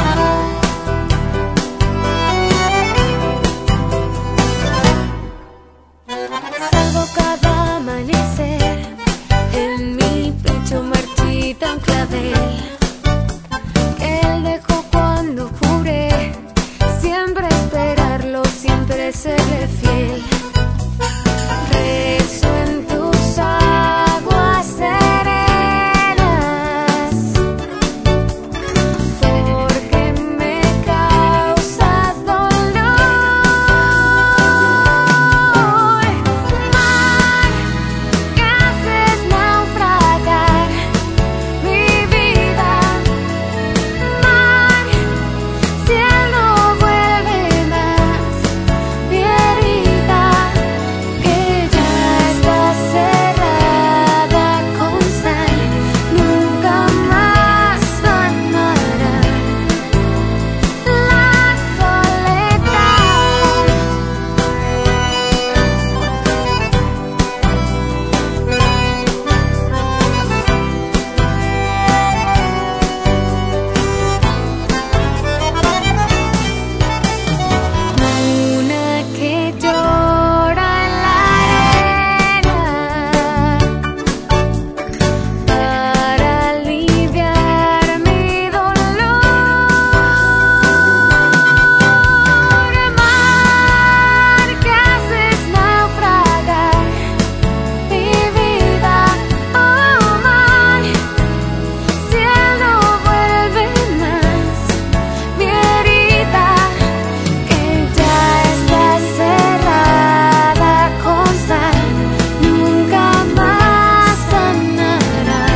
Salgo cada amanecer, en mi pecho marchita un clavel que él dejó cuando juré siempre esperarlo, siempre serle fiel. Rezo en tus aguas serenas, porque me causas dolor. Mar, que haces naufragar mi vida. Mar, si él no vuelve más, mi herida que ya está cerrada con sal, nunca más sanará. La soledad. Una que llora en la arena para aliviar mi dolor. Mar, que haces naufragar mi vida. Oh, mar, si él no vuelve más, mi herida que ya está cerrada con sal, nunca más sanará.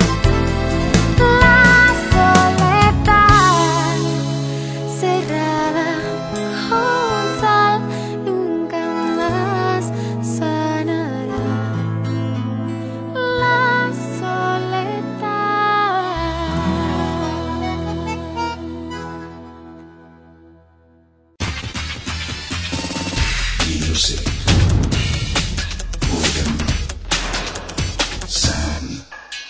La soledad cerrada con sal, nunca más sanará. La soledad.
Music. Rhythm. Sound.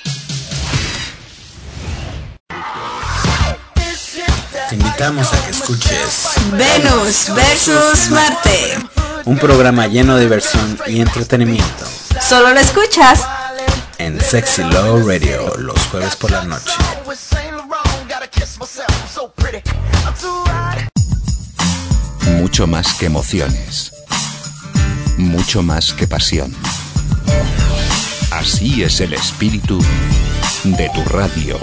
Te invitamos a que escuches
Venus versus Marte.
un programa lleno de diversión y entretenimiento
Solo lo escuchas
en Sexy Love Radio los jueves por la noche.
Mucho más que emociones. Mucho más que pasión. Así es el espíritu de tu radio.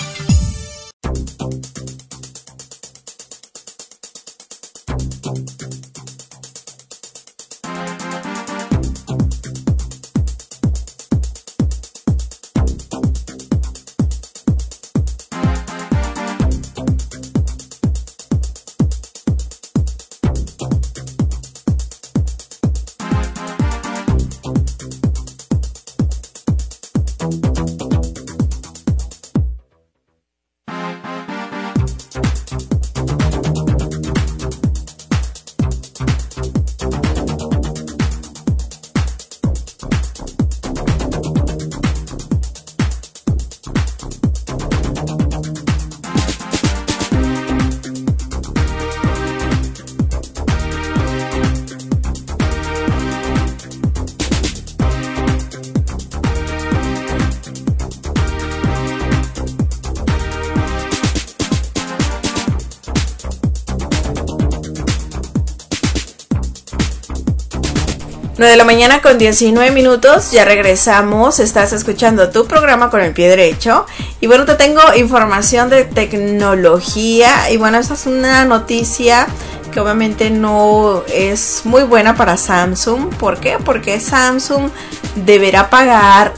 De la mañana con 19 minutos, ya regresamos, estás escuchando tu programa con el pie derecho y bueno, te tengo información de tecnología y bueno, esta es una noticia que obviamente no es muy buena para Samsung. ¿Por qué? Porque Samsung deberá pagar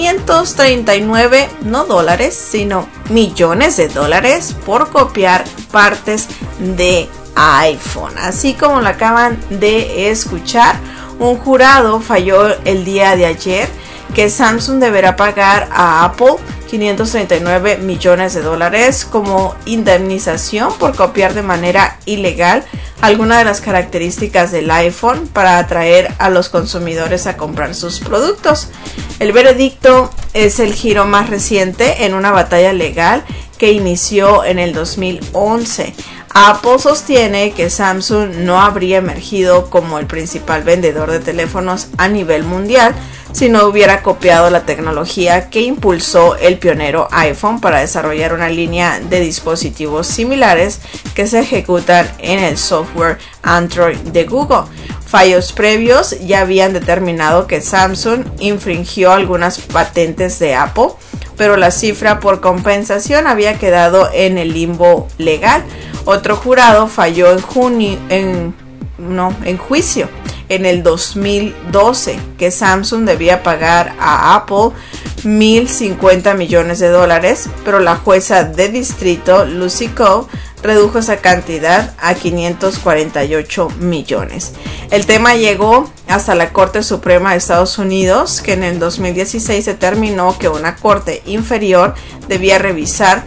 539, no dólares, sino millones de dólares por copiar partes de iPhone, así como lo acaban de escuchar. Un jurado falló el día de ayer que Samsung deberá pagar a Apple 539 millones de dólares como indemnización por copiar de manera ilegal alguna de las características del iPhone para atraer a los consumidores a comprar sus productos. El veredicto es el giro más reciente en una batalla legal que inició en el 2011. Apple sostiene que Samsung no habría emergido como el principal vendedor de teléfonos a nivel mundial si no hubiera copiado la tecnología que impulsó el pionero iPhone para desarrollar una línea de dispositivos similares que se ejecutan en el software Android de Google. Fallos previos ya habían determinado que Samsung infringió algunas patentes de Apple, pero la cifra por compensación había quedado en el limbo legal. Otro jurado falló en juicio en el 2012 que Samsung debía pagar a Apple 1.050 millones de dólares, pero la jueza de distrito Lucy Coe redujo esa cantidad a 548 millones. El tema llegó hasta la Corte Suprema de Estados Unidos, que en el 2016 determinó que una corte inferior debía revisar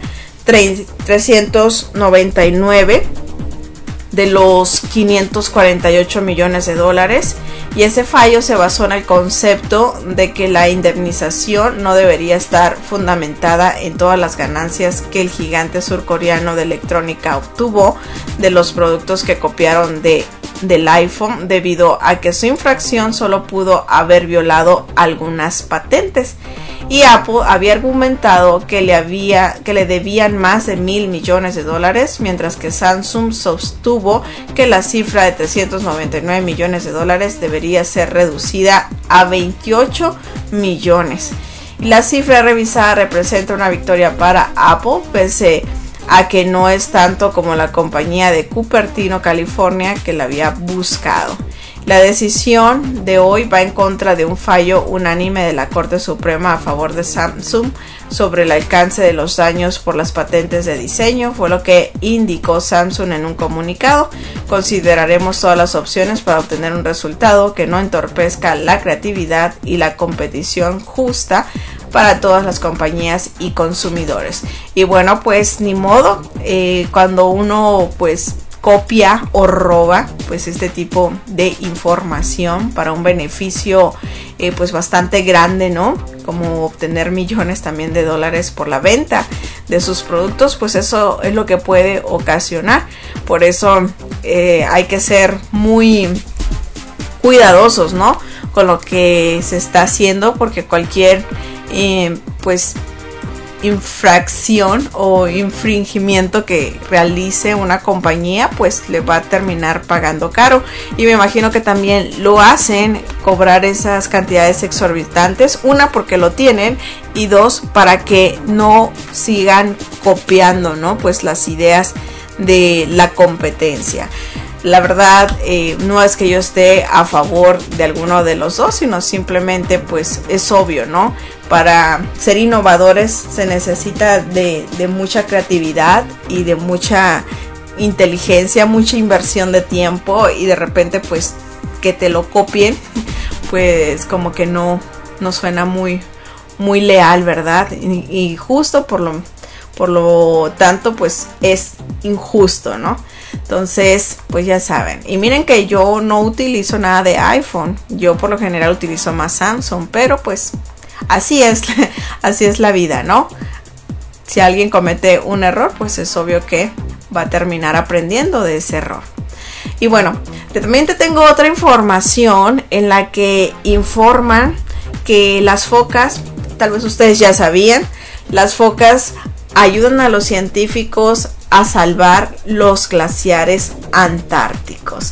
399 de los 548 millones de dólares, y ese fallo se basó en el concepto de que la indemnización no debería estar fundamentada en todas las ganancias que el gigante surcoreano de electrónica obtuvo de los productos que copiaron del iPhone, debido a que su infracción solo pudo haber violado algunas patentes. Y Apple había argumentado que le debían más de 1.000 millones de dólares, mientras que Samsung sostuvo que la cifra de 399 millones de dólares debería ser reducida a 28 millones. Y la cifra revisada representa una victoria para Apple, pese a que no es tanto como la compañía de Cupertino, California, que la había buscado. La decisión de hoy va en contra de un fallo unánime de la Corte Suprema a favor de Samsung sobre el alcance de los daños por las patentes de diseño, fue lo que indicó Samsung en un comunicado. Consideraremos todas las opciones para obtener un resultado que no entorpezca la creatividad y la competición justa para todas las compañías y consumidores. Y bueno, pues ni modo, cuando uno pues copia o roba pues este tipo de información para un beneficio pues bastante grande, ¿no? Como obtener millones también de dólares por la venta de sus productos, pues eso es lo que puede ocasionar. Por eso hay que ser muy cuidadosos, ¿no? Con lo que se está haciendo, porque cualquier pues infracción o infringimiento que realice una compañía, pues le va a terminar pagando caro. Y me imagino que también lo hacen cobrar esas cantidades exorbitantes, una porque lo tienen y dos para que no sigan copiando, ¿no? Pues las ideas de la competencia. La verdad, no es que yo esté a favor de alguno de los dos, sino simplemente pues es obvio, ¿no? Para ser innovadores se necesita de mucha creatividad y de mucha inteligencia, mucha inversión de tiempo, y de repente pues que te lo copien, pues como que no suena muy leal, ¿verdad? Y justo por lo tanto pues es injusto, ¿no? Entonces pues ya saben. Y miren que yo no utilizo nada de iPhone, yo por lo general utilizo más Samsung, pero pues así es la vida, ¿no? Si alguien comete un error, pues es obvio que va a terminar aprendiendo de ese error. Y bueno, también te tengo otra información en la que informan que las focas, tal vez ustedes ya sabían, las focas ayudan a los científicos a salvar los glaciares antárticos.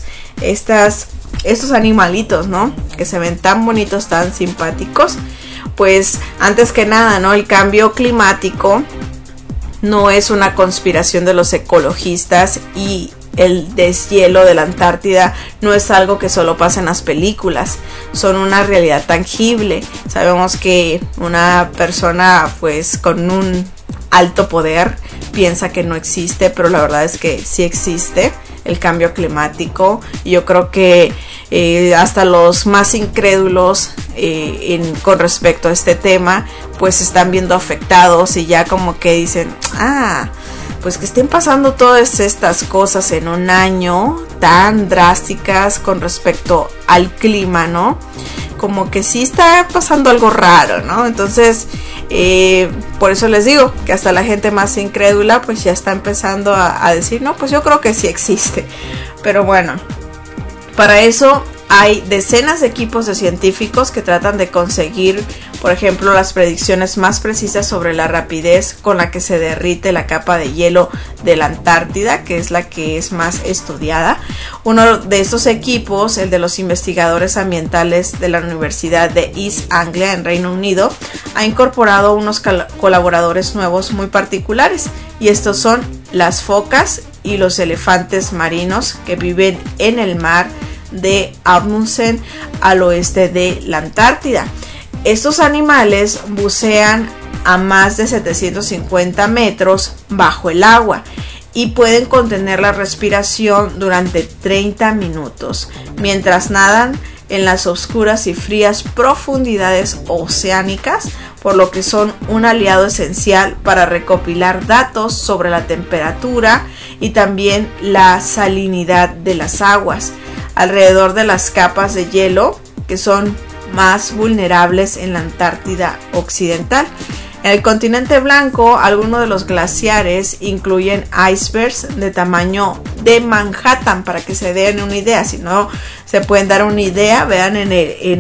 Estos animalitos, ¿no? Que se ven tan bonitos, tan simpáticos. Pues antes que nada, ¿no? El cambio climático no es una conspiración de los ecologistas, y el deshielo de la Antártida no es algo que solo pasa en las películas, son una realidad tangible. Sabemos que una persona pues con un alto poder piensa que no existe, pero la verdad es que sí existe el cambio climático. Yo creo que hasta los más incrédulos con respecto a este tema pues se están viendo afectados, y ya como que dicen, pues que estén pasando todas estas cosas en un año tan drásticas con respecto al clima, ¿no? Como que sí está pasando algo raro, ¿no? Entonces, por eso les digo que hasta la gente más incrédula pues ya está empezando a decir, no, pues yo creo que sí existe. Pero bueno, para eso hay decenas de equipos de científicos que tratan de conseguir, por ejemplo, las predicciones más precisas sobre la rapidez con la que se derrite la capa de hielo de la Antártida, que es la que es más estudiada. Uno de estos equipos, el de los investigadores ambientales de la Universidad de East Anglia en Reino Unido, ha incorporado unos colaboradores nuevos muy particulares, y estos son las focas y los elefantes marinos que viven en el mar de Amundsen al oeste de la Antártida. Estos animales bucean a más de 750 metros bajo el agua y pueden contener la respiración durante 30 minutos mientras nadan en las oscuras y frías profundidades oceánicas, por lo que son un aliado esencial para recopilar datos sobre la temperatura y también la salinidad de las aguas alrededor de las capas de hielo que son más vulnerables en la Antártida Occidental. En el continente blanco, algunos de los glaciares incluyen icebergs de tamaño de Manhattan, para que se den una idea. Si no se pueden dar una idea, vean en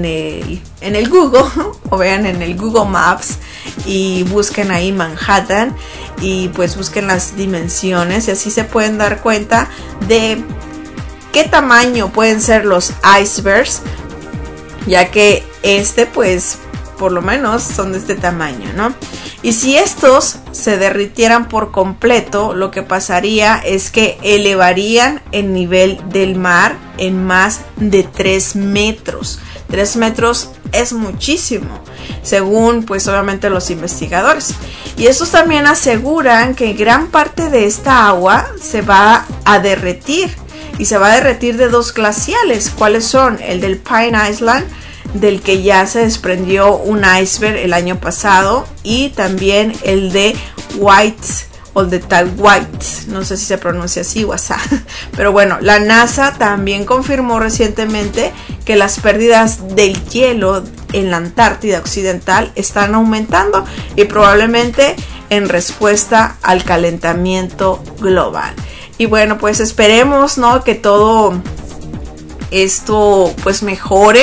el Google o vean en el Google Maps y busquen ahí Manhattan y pues busquen las dimensiones, y así se pueden dar cuenta de qué tamaño pueden ser los icebergs, ya que pues por lo menos son de este tamaño, ¿no? Y si estos se derritieran por completo, lo que pasaría es que elevarían el nivel del mar en más de 3 metros. 3 metros es muchísimo, según pues obviamente los investigadores. Y estos también aseguran que gran parte de esta agua se va a derretir, y se va a derretir de 2 glaciales. ¿Cuáles son? El del Pine Island, del que ya se desprendió un iceberg el año pasado, y también el de White o de Tal White, no sé si se pronuncia así o así, pero bueno, la NASA también confirmó recientemente que las pérdidas del hielo en la Antártida Occidental están aumentando, y probablemente en respuesta al calentamiento global. Y bueno, pues esperemos, ¿no?, que todo esto pues mejore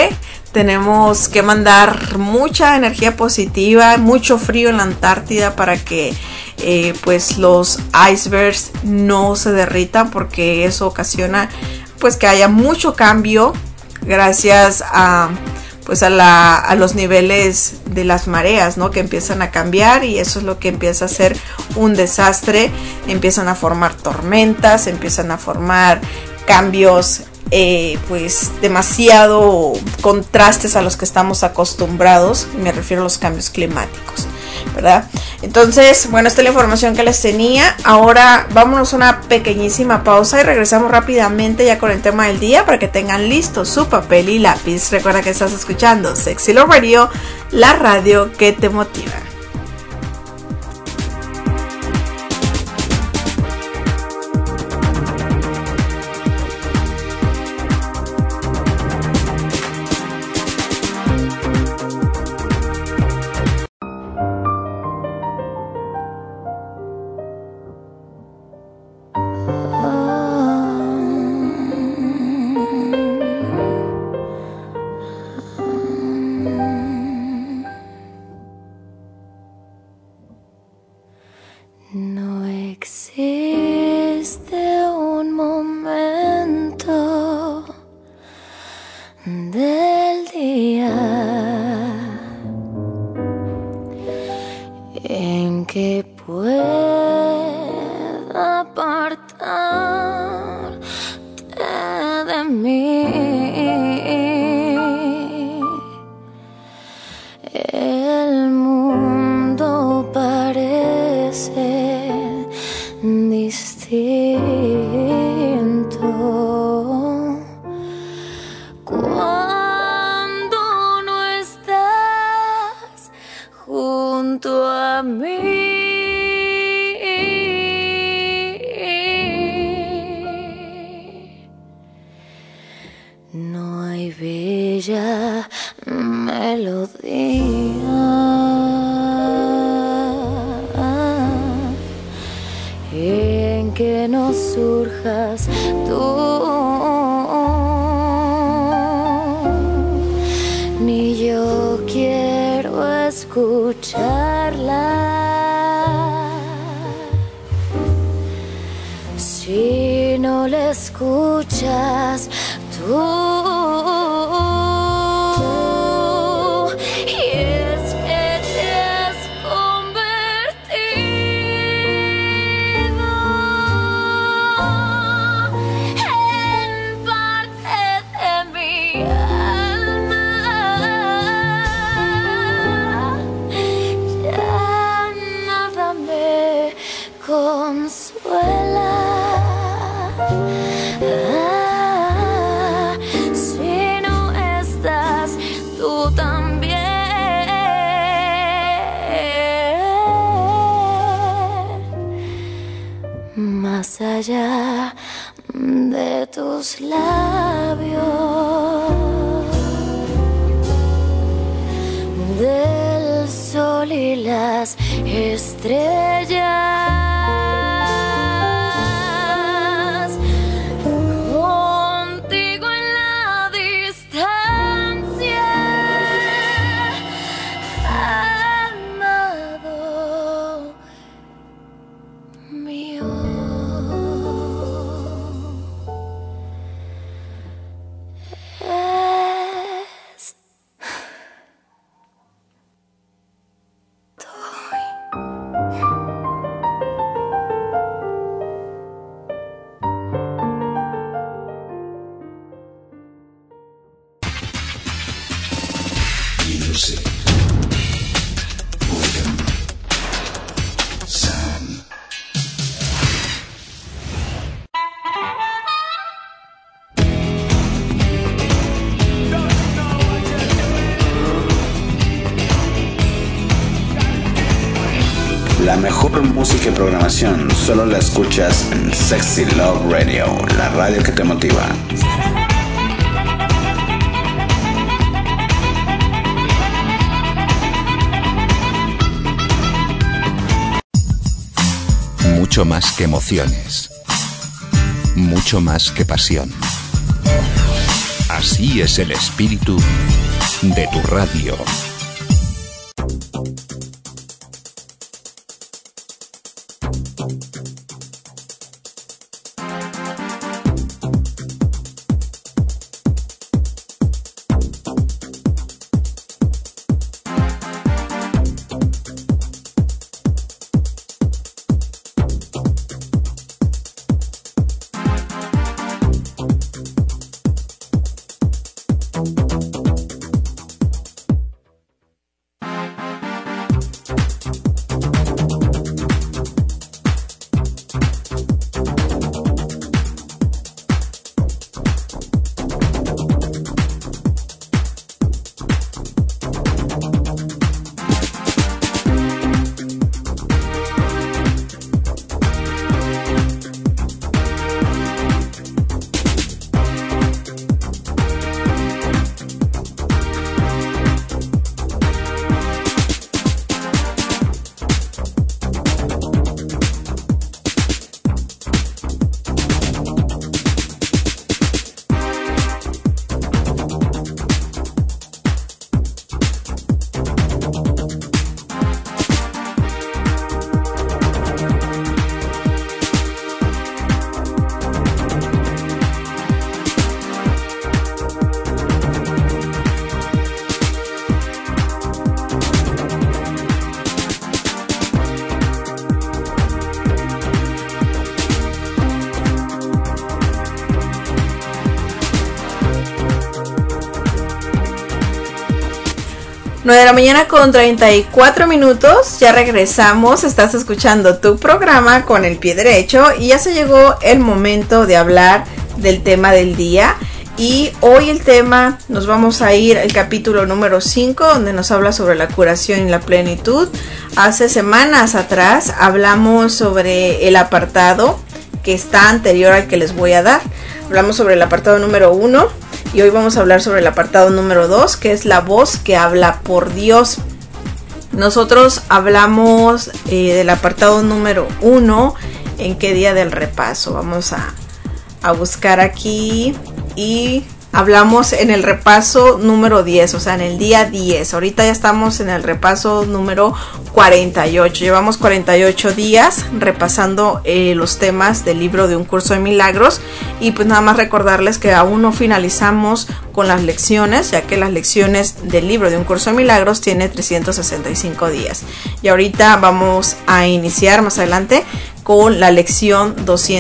tenemos que mandar mucha energía positiva, mucho frío en la Antártida para que pues los icebergs no se derritan, porque eso ocasiona pues que haya mucho cambio gracias a pues a los niveles de las mareas, ¿no? Que empiezan a cambiar, y eso es lo que empieza a ser un desastre. Empiezan a formar tormentas, empiezan a formar cambios pues demasiado contrastes a los que estamos acostumbrados. Me refiero a los cambios climáticos, ¿verdad? Entonces, bueno, esta es la información que les tenía. Ahora vámonos a una pequeñísima pausa y regresamos rápidamente ya con el tema del día, para que tengan listo su papel y lápiz. Recuerda que estás escuchando Sexy Love Radio, la radio que te motiva.
Allá de tus labios, del sol y las estrellas, contigo en la distancia, amado mío.
La mejor música y programación solo la escuchas en Sexy Love Radio, la radio que te motiva.
Mucho más que emociones, mucho más que pasión. Así es el espíritu de tu radio.
De la mañana con 34 minutos, ya regresamos, estás escuchando tu programa con el pie derecho y ya se llegó el momento de hablar del tema del día. Y hoy el tema, nos vamos a ir al capítulo número 5, donde nos habla sobre la curación y la plenitud. Hace semanas atrás hablamos sobre el apartado que está anterior al que les voy a dar. Hablamos sobre el apartado número 1 y hoy vamos a hablar sobre el apartado número 2, que es la voz que habla por Dios. Nosotros hablamos del apartado número 1, en qué día del repaso. Vamos a buscar aquí y hablamos en el repaso número 10, o sea, en el día 10. Ahorita ya estamos en el repaso número 48. Llevamos 48 días repasando los temas del libro de Un Curso de Milagros. Y pues nada más recordarles que aún no finalizamos con las lecciones, ya que las lecciones del libro de Un Curso de Milagros tiene 365 días. Y ahorita vamos a iniciar más adelante con la lección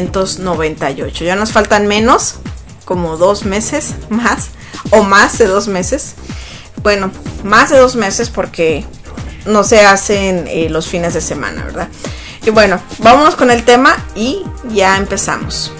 298. Ya nos faltan menos, como 2 meses más, o más de 2 meses. Bueno, más de 2 meses porque no se hacen los fines de semana, ¿verdad? Y bueno, vámonos con el tema y ya empezamos.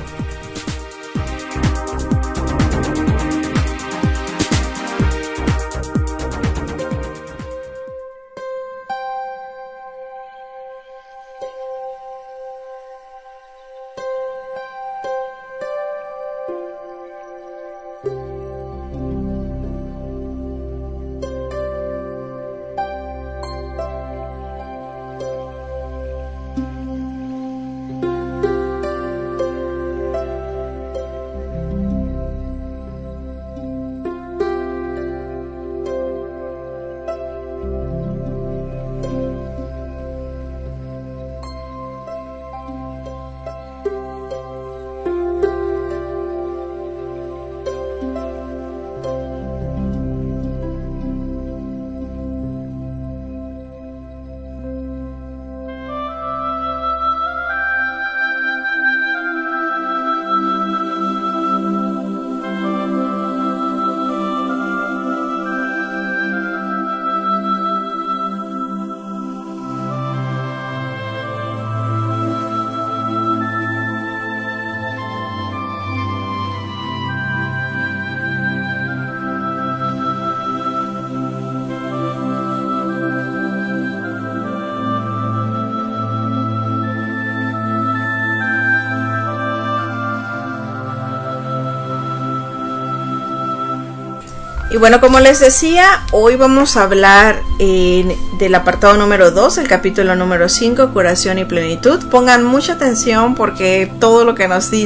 Y bueno, como les decía, hoy vamos a hablar del apartado número 2, el capítulo número 5, curación y plenitud. Pongan mucha atención porque todo lo que nos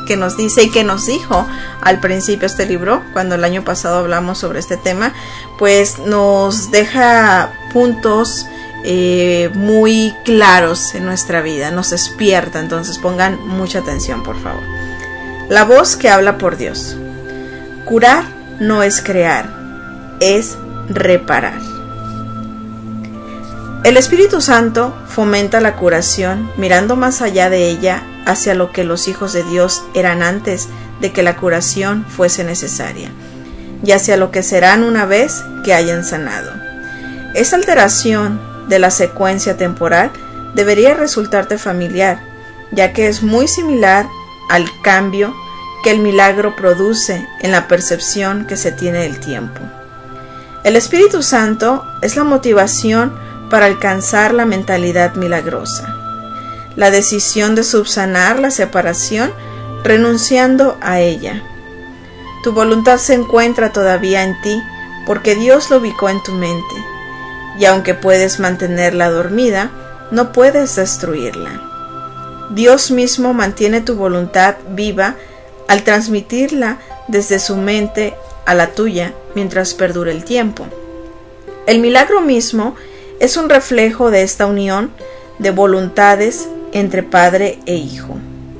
que nos dice y que nos dijo al principio este libro, cuando el año pasado hablamos sobre este tema, pues nos deja puntos muy claros en nuestra vida, nos despierta. Entonces pongan mucha atención, por favor. La voz que habla por Dios. Curar no es crear, es reparar. El Espíritu Santo fomenta la curación mirando más allá de ella hacia lo que los hijos de Dios eran antes de que la curación fuese necesaria, y hacia lo que serán una vez que hayan sanado. Esta alteración de la secuencia temporal debería resultarte familiar, ya que es muy similar al cambio que el milagro produce en la percepción que se tiene del tiempo. El Espíritu Santo es la motivación para alcanzar la mentalidad milagrosa, la decisión de subsanar la separación renunciando a ella. Tu voluntad se encuentra todavía en ti porque Dios lo ubicó en tu mente, y aunque puedes mantenerla dormida, no puedes destruirla. Dios mismo mantiene tu voluntad viva al transmitirla desde su mente a la tuya mientras perdure el tiempo. El milagro mismo es un reflejo de esta unión de voluntades entre Padre e Hijo.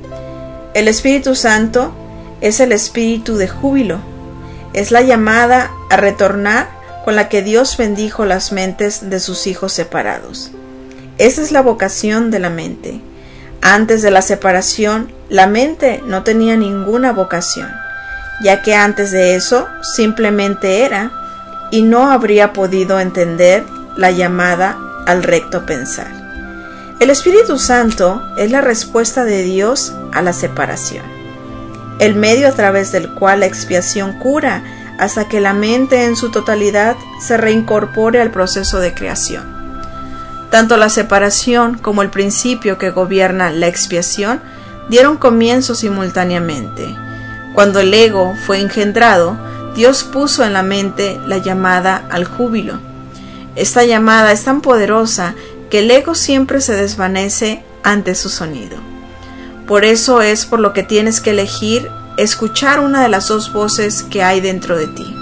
El Espíritu Santo es el espíritu de júbilo, es la llamada a retornar con la que Dios bendijo las mentes de sus hijos separados. Esa es la vocación de la mente. Antes de la separación, la mente no tenía ninguna vocación, ya que antes de eso simplemente era y no habría podido entender la llamada al recto pensar. El Espíritu Santo es la respuesta de Dios a la separación, el medio a través del cual la expiación cura hasta que la mente en su totalidad se reincorpore al proceso de creación. Tanto la separación como el principio que gobierna la expiación dieron comienzo simultáneamente. Cuando el ego fue engendrado, Dios puso en la mente la llamada al júbilo. Esta llamada es tan poderosa que el ego siempre se desvanece ante su sonido. Por eso es por lo que tienes que elegir escuchar una de las dos voces que hay dentro de ti.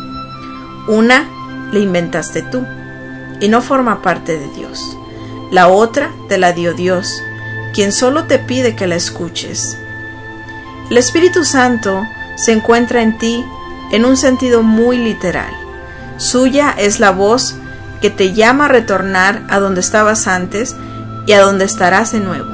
Una la inventaste tú y no forma parte de Dios. La otra te la dio Dios, quien solo te pide que la escuches. El Espíritu Santo se encuentra en ti en un sentido muy literal. Suya es la voz que te llama a retornar a donde estabas antes y a donde estarás de nuevo.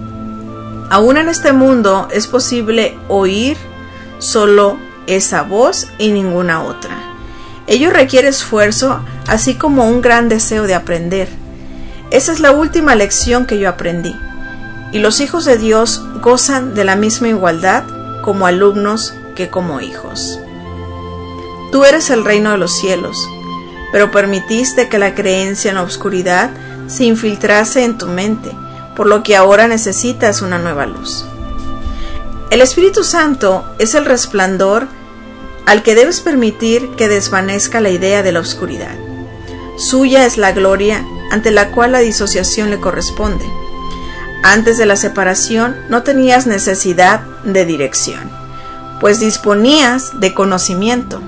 Aún en este mundo es posible oír solo esa voz y ninguna otra. Ello requiere esfuerzo, así como un gran deseo de aprender. Esa es la última lección que yo aprendí. Y los hijos de Dios gozan de la misma igualdad como alumnos que como hijos. Tú eres el reino de los cielos, pero permitiste que la creencia en la oscuridad se infiltrase en tu mente, por lo que ahora necesitas una nueva luz. El Espíritu Santo es el resplandor al que debes permitir que desvanezca la idea de la oscuridad. Suya es la gloria ante la cual la disociación le corresponde. Antes de la separación no tenías necesidad de dirección, pues disponías de conocimiento.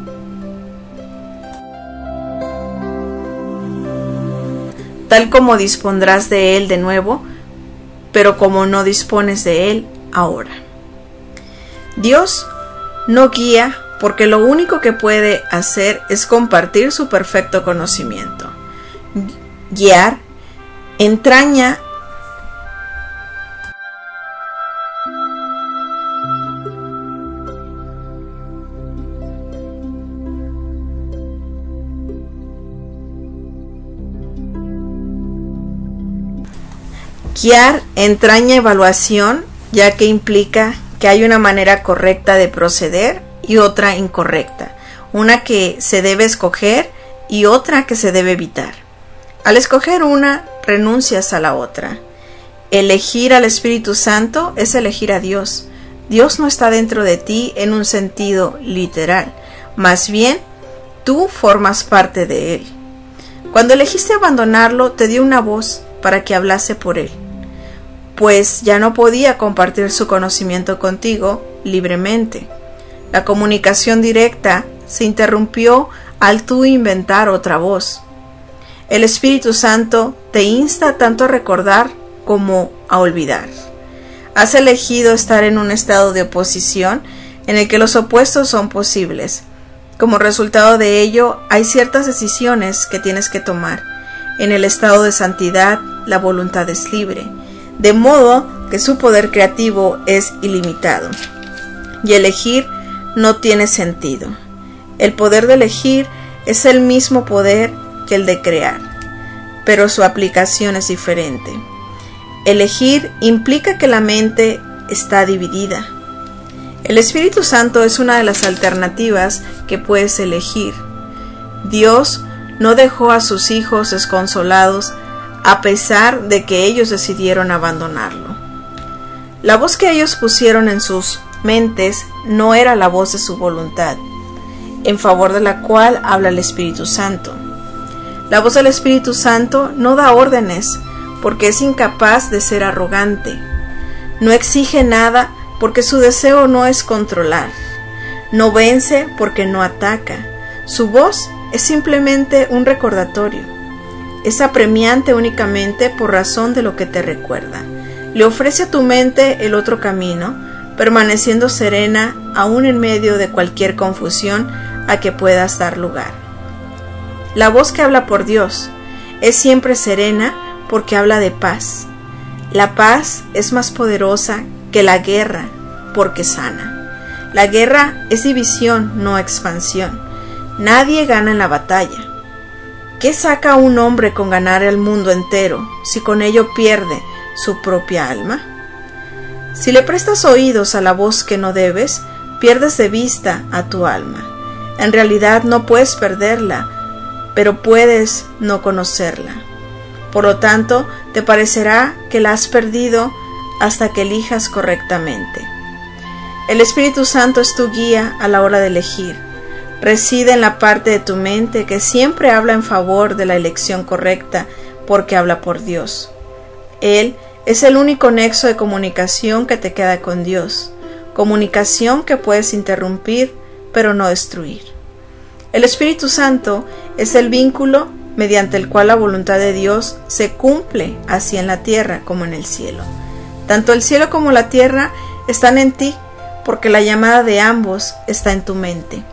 Tal como dispondrás de él de nuevo, pero como no dispones de él ahora. Dios no guía porque lo único que puede hacer es compartir su perfecto conocimiento. Guiar entraña evaluación, ya que implica que hay una manera correcta de proceder y otra incorrecta, una que se debe escoger y otra que se debe evitar. Al escoger una, renuncias a la otra. Elegir al Espíritu Santo es elegir a Dios. Dios no está dentro de ti en un sentido literal, más bien, tú formas parte de Él. Cuando elegiste abandonarlo, te dio una voz para que hablase por Él, pues ya no podía compartir su conocimiento contigo libremente. La comunicación directa se interrumpió al tú inventar otra voz. El Espíritu Santo te insta tanto a recordar como a olvidar. Has elegido estar en un estado de oposición en el que los opuestos son posibles. Como resultado de ello, hay ciertas decisiones que tienes que tomar. En el estado de santidad, la voluntad es libre, de modo que su poder creativo es ilimitado. Y elegir no tiene sentido. El poder de elegir es el mismo poder que el de crear, pero su aplicación es diferente. Elegir implica que la mente está dividida. El Espíritu Santo es una de las alternativas que puedes elegir. Dios no dejó a sus hijos desconsolados a pesar de que ellos decidieron abandonarlo. La voz que ellos pusieron en sus mentes no era la voz de su voluntad, en favor de la cual habla el Espíritu Santo. La voz del Espíritu Santo no da órdenes porque es incapaz de ser arrogante. No exige nada porque su deseo no es controlar. No vence porque no ataca. Su voz es simplemente un recordatorio. Es apremiante únicamente por razón de lo que te recuerda. Le ofrece a tu mente el otro camino, permaneciendo serena aún en medio de cualquier confusión a que puedas dar lugar. La voz que habla por Dios es siempre serena porque habla de paz. La paz es más poderosa que la guerra porque sana. La guerra es división, no expansión. Nadie gana en la batalla. ¿Qué saca un hombre con ganar el mundo entero si con ello pierde su propia alma? Si le prestas oídos a la voz que no debes, pierdes de vista a tu alma. En realidad no puedes perderla, pero puedes no conocerla. Por lo tanto, te parecerá que la has perdido hasta que elijas correctamente. El Espíritu Santo es tu guía a la hora de elegir. Reside en la parte de tu mente que siempre habla en favor de la elección correcta porque habla por Dios. Él es el único nexo de comunicación que te queda con Dios, comunicación que puedes interrumpir pero no destruir. El Espíritu Santo es el vínculo mediante el cual la voluntad de Dios se cumple así en la tierra como en el cielo. Tanto el cielo como la tierra están en ti, porque la llamada de ambos está en tu mente.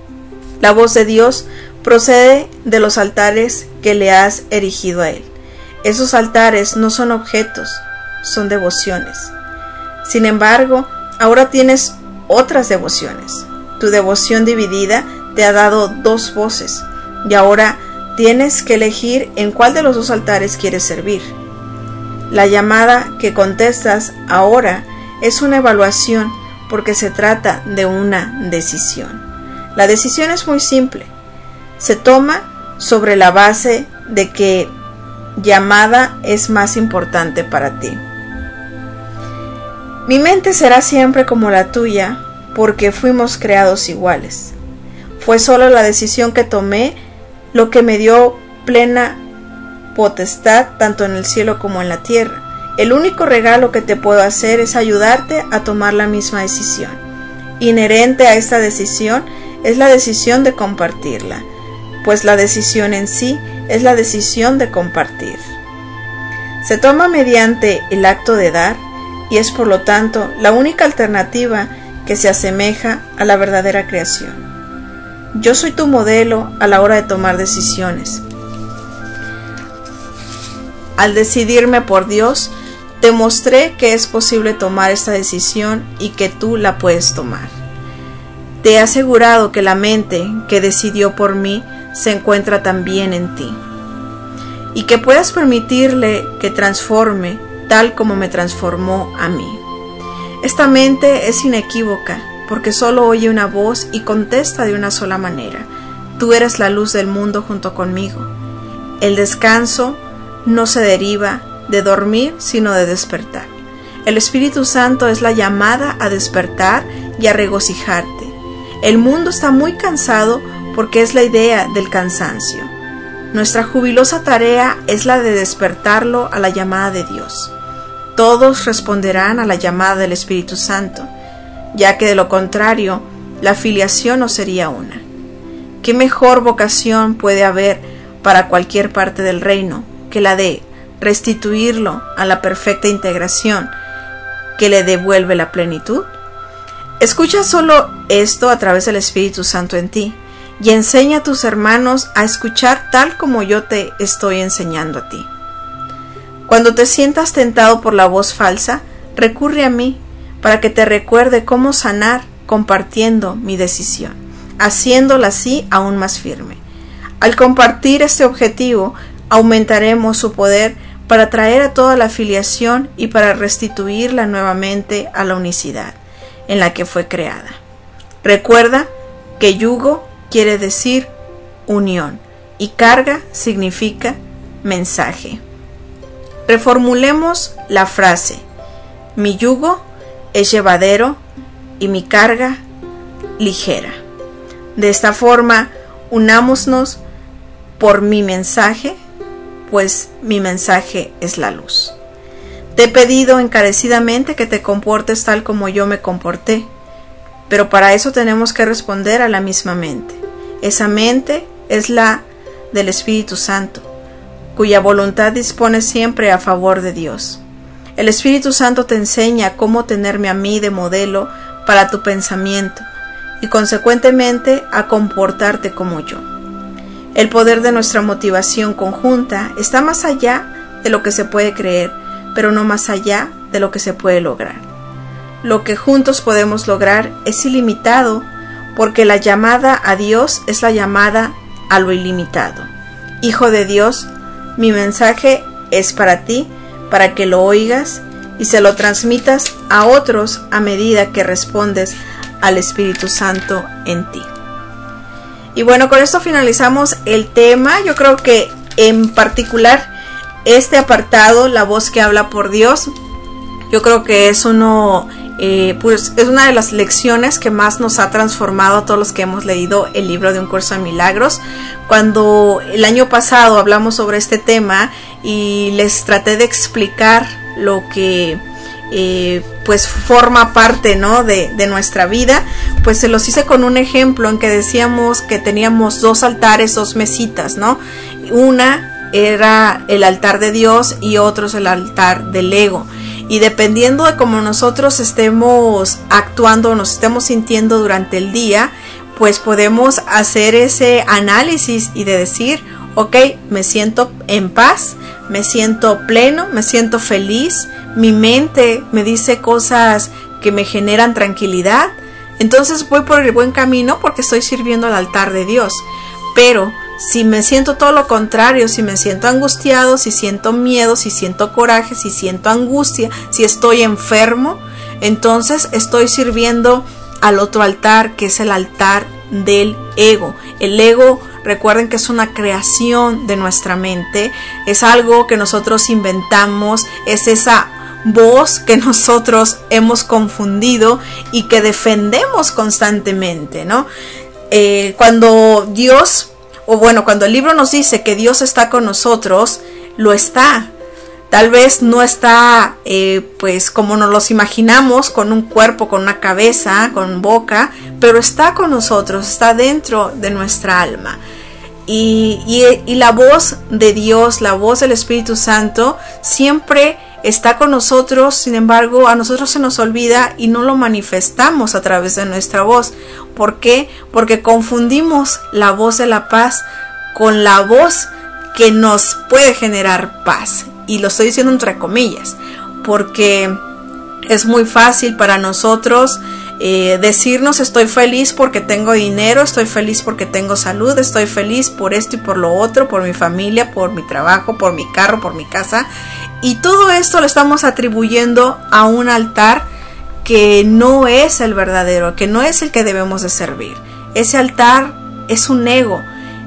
La voz de Dios procede de los altares que le has erigido a Él. Esos altares no son objetos, son devociones. Sin embargo, ahora tienes otras devociones. Tu devoción dividida te ha dado dos voces, y ahora tienes que elegir en cuál de los dos altares quieres servir. La llamada que contestas ahora es una evaluación porque se trata de una decisión. La decisión es muy simple. Se toma sobre la base de que llamada es más importante para ti. Mi mente será siempre como la tuya porque fuimos creados iguales. Fue solo la decisión que tomé lo que me dio plena potestad tanto en el cielo como en la tierra. El único regalo que te puedo hacer es ayudarte a tomar la misma decisión. Inherente a esta decisión es la decisión de compartirla, pues la decisión en sí es la decisión de compartir. Se toma mediante el acto de dar y es por lo tanto la única alternativa que se asemeja a la verdadera creación. Yo soy tu modelo a la hora de tomar decisiones. Al decidirme por Dios, te mostré que es posible tomar esta decisión y que tú la puedes tomar. Te he asegurado que la mente que decidió por mí se encuentra también en ti y que puedas permitirle que transforme tal como me transformó a mí. Esta mente es inequívoca porque solo oye una voz y contesta de una sola manera. Tú eres la luz del mundo junto conmigo. El descanso no se deriva de dormir, sino de despertar. El Espíritu Santo es la llamada a despertar y a regocijarte. El mundo está muy cansado porque es la idea del cansancio. Nuestra jubilosa tarea es la de despertarlo a la llamada de Dios. Todos responderán a la llamada del Espíritu Santo. ya que de lo contrario, la filiación no sería una. ¿Qué mejor vocación puede haber para cualquier parte del reino que la de restituirlo a la perfecta integración que le devuelve la plenitud? Escucha solo esto a través del Espíritu Santo en ti y enseña a tus hermanos a escuchar tal como yo te estoy enseñando a ti. Cuando te sientas tentado por la voz falsa, recurre a mí para que te recuerde cómo sanar compartiendo mi decisión, haciéndola así aún más firme. Al compartir este objetivo, aumentaremos su poder para traer a toda la filiación y para restituirla nuevamente a la unicidad en la que fue creada. Recuerda que yugo quiere decir unión y carga significa mensaje. Reformulemos la frase: mi yugo es llevadero y mi carga ligera. De esta forma, unámonos por mi mensaje, pues mi mensaje es la luz. Te he pedido encarecidamente que te comportes tal como yo me comporté, pero para eso tenemos que responder a la misma mente. Esa mente es la del Espíritu Santo, cuya voluntad dispone siempre a favor de Dios. El Espíritu Santo te enseña cómo tenerme a mí de modelo para tu pensamiento y consecuentemente a comportarte como yo. El poder de nuestra motivación conjunta está más allá de lo que se puede creer, pero no más allá de lo que se puede lograr. Lo que juntos podemos lograr es ilimitado, porque la llamada a Dios es la llamada a lo ilimitado. Hijo de Dios, mi mensaje es para ti, para que lo oigas y se lo transmitas a otros a medida que respondes al Espíritu Santo en ti. Y bueno, con esto finalizamos el tema. Yo creo que en particular este apartado, la voz que habla por Dios, yo creo que es pues es una de las lecciones que más nos ha transformado a todos los que hemos leído el libro de Un Curso de Milagros. Cuando el año pasado hablamos sobre este tema y les traté de explicar lo que pues forma parte, ¿no?, de nuestra vida, pues se los hice con un ejemplo en que decíamos que teníamos dos altares, dos mesitas, ¿no? Una era el altar de Dios y otro es el altar del ego. Y dependiendo de cómo nosotros estemos actuando o nos estemos sintiendo durante el día, pues podemos hacer ese análisis y de decir, ok, me siento en paz, me siento pleno, me siento feliz, mi mente me dice cosas que me generan tranquilidad, entonces voy por el buen camino porque estoy sirviendo al altar de Dios. Pero si me siento todo lo contrario, si me siento angustiado, si siento miedo, si siento coraje, si siento angustia, si estoy enfermo, entonces estoy sirviendo al otro altar, que es el altar del ego. El ego, recuerden que es una creación de nuestra mente, es algo que nosotros inventamos, es esa voz que nosotros hemos confundido y que defendemos constantemente, ¿no? Cuando Dios, o bueno, cuando el libro nos dice que Dios está con nosotros, lo está. Tal vez no está pues como nos los imaginamos, con un cuerpo, con una cabeza, con boca, pero está con nosotros, está dentro de nuestra alma. Y la voz de Dios, la voz del Espíritu Santo, siempre está con nosotros. Sin embargo, a nosotros se nos olvida y no lo manifestamos a través de nuestra voz. ¿Por qué? Porque confundimos la voz de la paz con la voz que nos puede generar paz. Y lo estoy diciendo entre comillas, porque es muy fácil para nosotros decirnos estoy feliz porque tengo dinero, estoy feliz porque tengo salud, estoy feliz por esto y por lo otro, por mi familia, por mi trabajo, por mi carro, por mi casa. Y todo esto lo estamos atribuyendo a un altar que no es el verdadero, que no es el que debemos de servir. Ese altar es un ego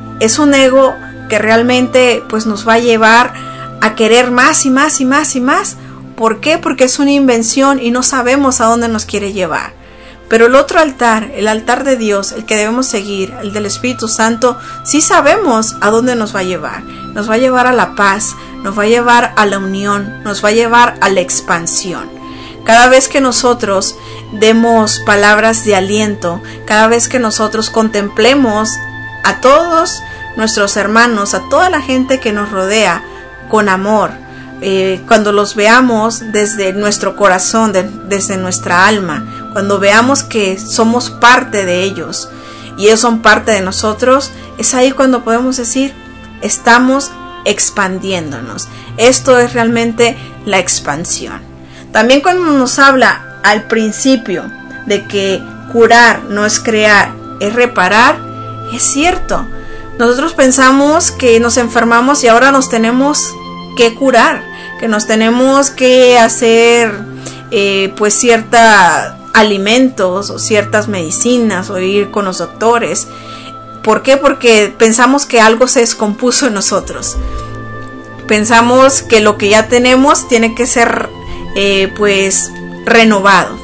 que realmente pues nos va a llevar a querer más y más y más y más. ¿Por qué? Porque es una invención y no sabemos a dónde nos quiere llevar. Pero el otro altar, el altar de Dios, el que debemos seguir, el del Espíritu Santo, sí sabemos a dónde nos va a llevar. Nos va a llevar a la paz, nos va a llevar a la unión, nos va a llevar a la expansión. Cada vez que nosotros demos palabras de aliento, cada vez que nosotros contemplemos a todos nuestros hermanos, a toda la gente que nos rodea con amor, cuando los veamos desde nuestro corazón, desde nuestra alma, cuando veamos que somos parte de ellos y ellos son parte de nosotros, es ahí cuando podemos decir, estamos expandiéndonos. Esto es realmente la expansión. También cuando nos habla al principio de que curar no es crear, es reparar, es cierto. Nosotros pensamos que nos enfermamos y ahora nos tenemos que curar, que nos tenemos que hacer pues ciertos alimentos o ciertas medicinas o ir con los doctores. ¿Por qué? Porque pensamos que algo se descompuso en nosotros. Pensamos que lo que ya tenemos tiene que ser pues renovado.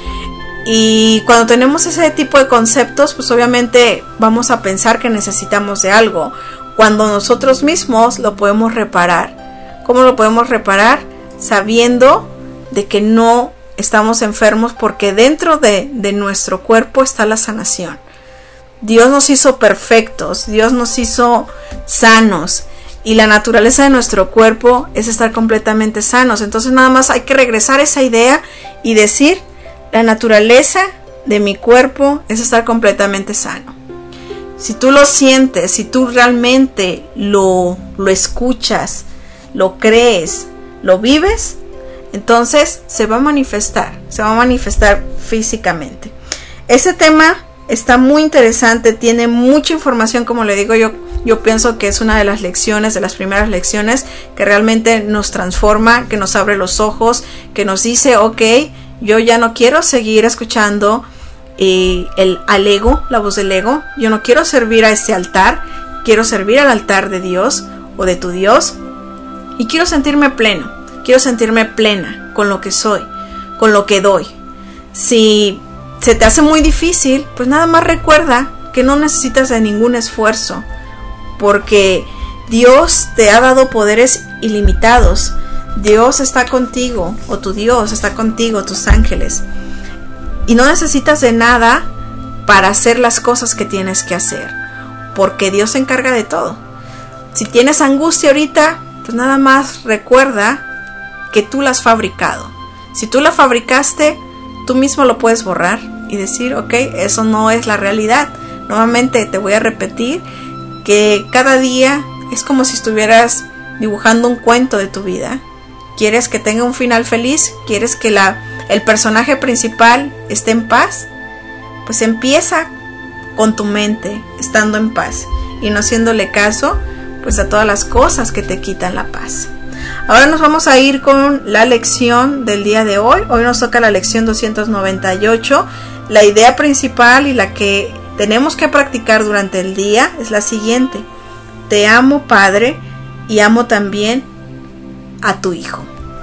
Y cuando tenemos ese tipo de conceptos, pues obviamente vamos a pensar que necesitamos de algo, cuando nosotros mismos lo podemos reparar. ¿Cómo lo podemos reparar? Sabiendo de que no estamos enfermos, porque dentro de nuestro cuerpo está la sanación. Dios nos hizo perfectos, Dios nos hizo sanos, y la naturaleza de nuestro cuerpo es estar completamente sanos. Entonces nada más hay que regresar a esa idea y decir, la naturaleza de mi cuerpo es estar completamente sano. Si tú lo sientes, si tú realmente lo escuchas, lo crees, lo vives, entonces se va a manifestar físicamente. Ese tema está muy interesante, tiene mucha información, como le digo, yo pienso que es una de las lecciones, de las primeras lecciones que realmente nos transforma, que nos abre los ojos, que nos dice, ok, yo ya no quiero seguir escuchando al ego, la voz del ego. Yo no quiero servir a este altar, quiero servir al altar de Dios o de tu Dios, y quiero sentirme pleno, quiero sentirme plena con lo que soy, con lo que doy. Si se te hace muy difícil, pues nada más recuerda que no necesitas de ningún esfuerzo, porque Dios te ha dado poderes ilimitados. Dios está contigo, o tu Dios está contigo, tus ángeles, y no necesitas de nada para hacer las cosas que tienes que hacer, porque Dios se encarga de todo. Si tienes angustia ahorita, pues nada más recuerda que tú la has fabricado. Si tú la fabricaste, tú mismo lo puedes borrar y decir, ok, eso no es la realidad. Nuevamente te voy a repetir que cada día es como si estuvieras dibujando un cuento de tu vida. ¿Quieres que tenga un final feliz? ¿Quieres que el personaje principal esté en paz? Pues empieza con tu mente, estando en paz y no haciéndole caso pues a todas las cosas que te quitan la paz. Ahora nos vamos a ir con la lección del día de hoy. Hoy nos toca la lección 298. La idea principal y la que tenemos que practicar durante el día es la siguiente: te amo, Padre, y amo también a tu Hijo.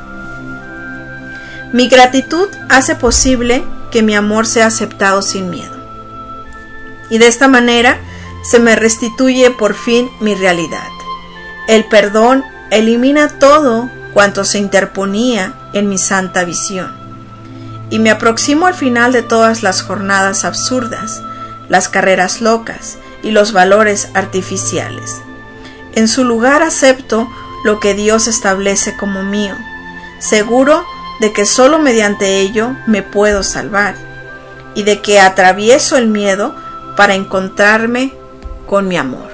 Mi gratitud hace posible que mi amor sea aceptado sin miedo, y de esta manera se me restituye por fin mi realidad. El perdón elimina todo cuanto se interponía en mi santa visión, y me aproximo al final de todas las jornadas absurdas, las carreras locas y los valores artificiales. En su lugar acepto lo que Dios establece como mío, seguro de que solo mediante ello me puedo salvar, y de que atravieso el miedo para encontrarme con mi amor.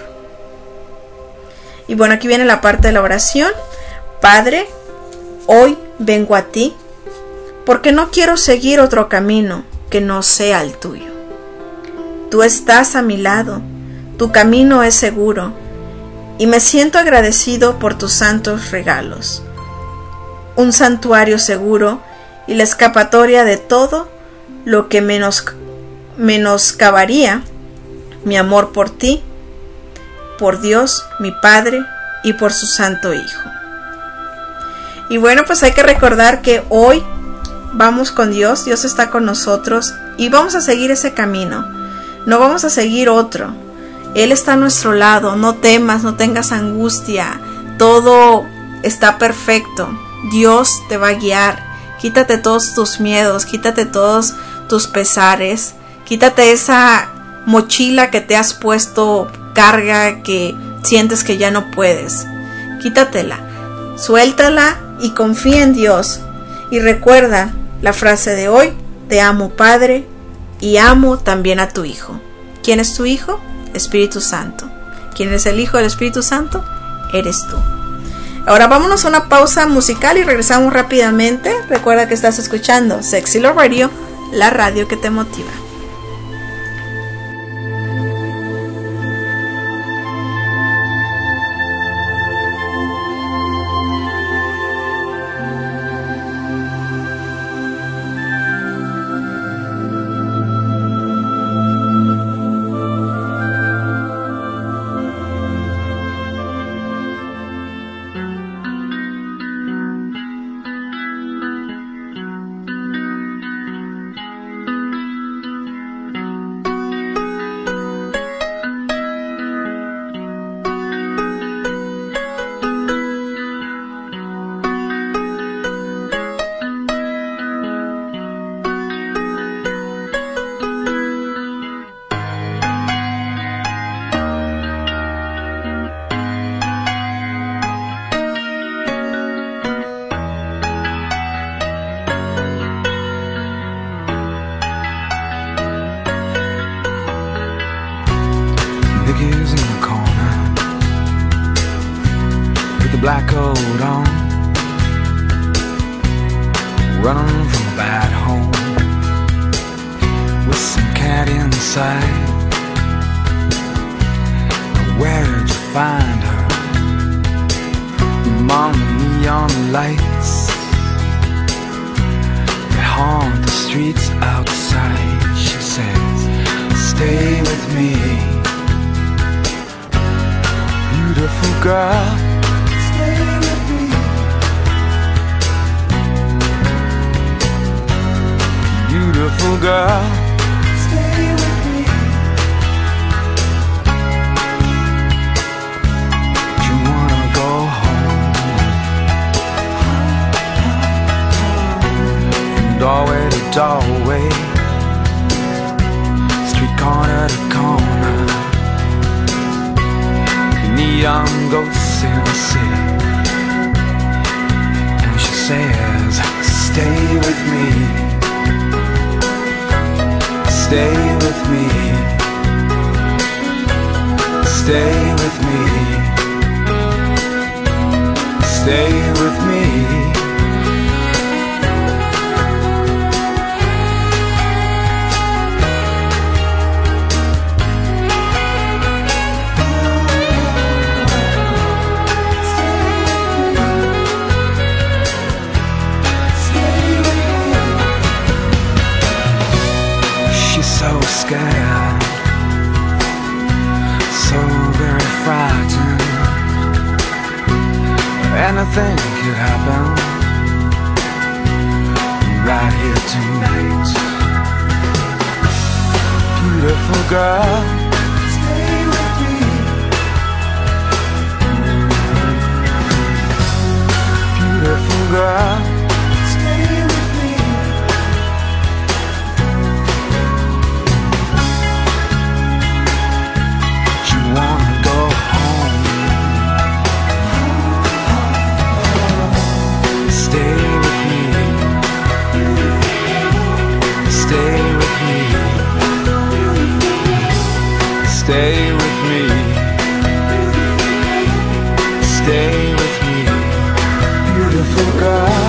Y bueno, aquí viene la parte de la oración. Padre, hoy vengo a ti porque no quiero seguir otro camino que no sea el tuyo. Tú estás a mi lado, tu camino es seguro, y me siento agradecido por tus santos regalos. Un santuario seguro y la escapatoria de todo lo que menoscabaría mi amor por ti, por Dios, mi Padre, y por su Santo Hijo. Y bueno, pues hay que recordar que hoy vamos con Dios, Dios está con nosotros, y vamos a seguir ese camino, no vamos a seguir otro. Él está a nuestro lado, no temas, no tengas angustia, todo está perfecto. Dios te va a guiar, Quítate todos tus miedos, quítate todos tus pesares, quítate esa mochila que te has puesto, carga que sientes que ya no puedes. Quítatela, suéltala y confía en Dios. Y recuerda la frase de hoy: te amo, Padre, y amo también a tu Hijo. ¿Quién es tu Hijo? Espíritu Santo. ¿Quién es el Hijo del Espíritu Santo? Eres tú. Ahora vámonos a una pausa musical y regresamos rápidamente. Recuerda que estás escuchando Sexy Love Radio, la radio que te motiva.
black coat on, running from a bad home, with some cat inside. Where'd you find her? Among the neon lights that haunt the streets outside. She says, stay with me, beautiful girl. Stay with me, beautiful girl. Stay with me. You wanna go home, from doorway to doorway, street corner to corner, neon ghosts in the city. And she says, stay with me, stay with me, stay with me, stay with me. So scared, so very frightened. Anything could happen right here tonight. Beautiful girl, stay with me. Beautiful girl, stay with me. Wanna go home, stay with me, stay with me, stay with me, stay with me, beautiful girl.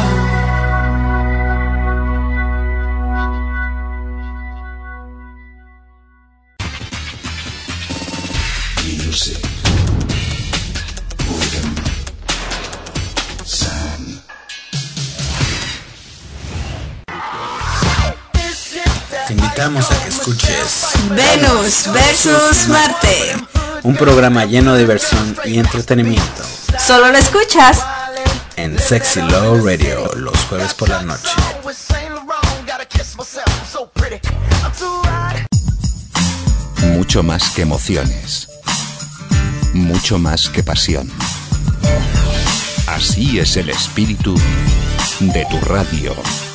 Te invitamos a que escuches
Venus versus Marte,
un programa lleno de diversión y entretenimiento.
Solo lo escuchas
en Sexy Love Radio los jueves por la noche.
Mucho más que emociones, mucho más que pasión. Así es el espíritu de tu radio.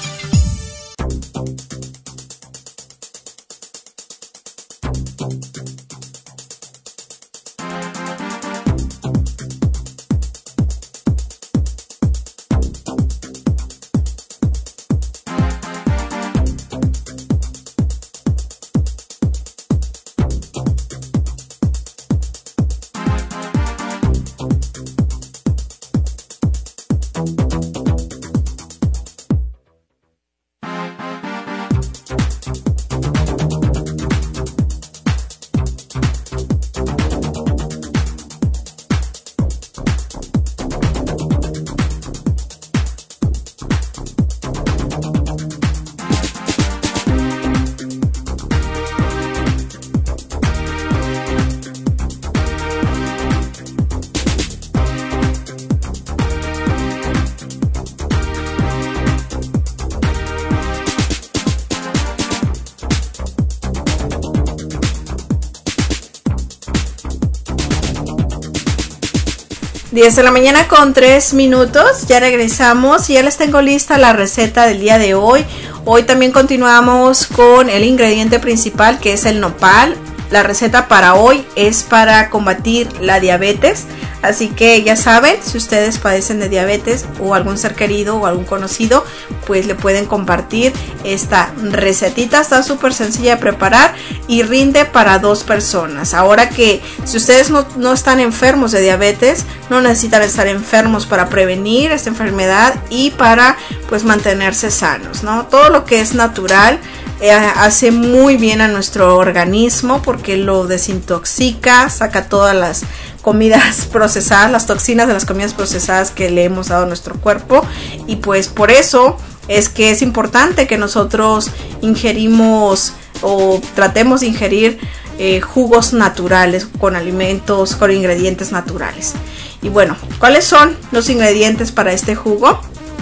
Diez de la mañana con 3 minutos, ya regresamos y ya les tengo lista la receta del día de hoy. Hoy también continuamos con el ingrediente principal, que es el nopal. La receta para hoy es para combatir la diabetes, así que ya saben, si ustedes padecen de diabetes o algún ser querido o algún conocido, pues le pueden compartir esta recetita. Está súper sencilla de preparar y rinde para 2 personas. Ahora que si ustedes no están enfermos de diabetes, no necesitan estar enfermos para prevenir esta enfermedad y para pues mantenerse sanos, ¿no? Todo lo que es natural hace muy bien a nuestro organismo porque lo desintoxica, saca todas las comidas procesadas, las toxinas de las comidas procesadas que le hemos dado a nuestro cuerpo, y pues por eso es que es importante que nosotros ingerimos o tratemos de ingerir jugos naturales con alimentos, con ingredientes naturales. Y bueno, ¿cuáles son los ingredientes para este jugo?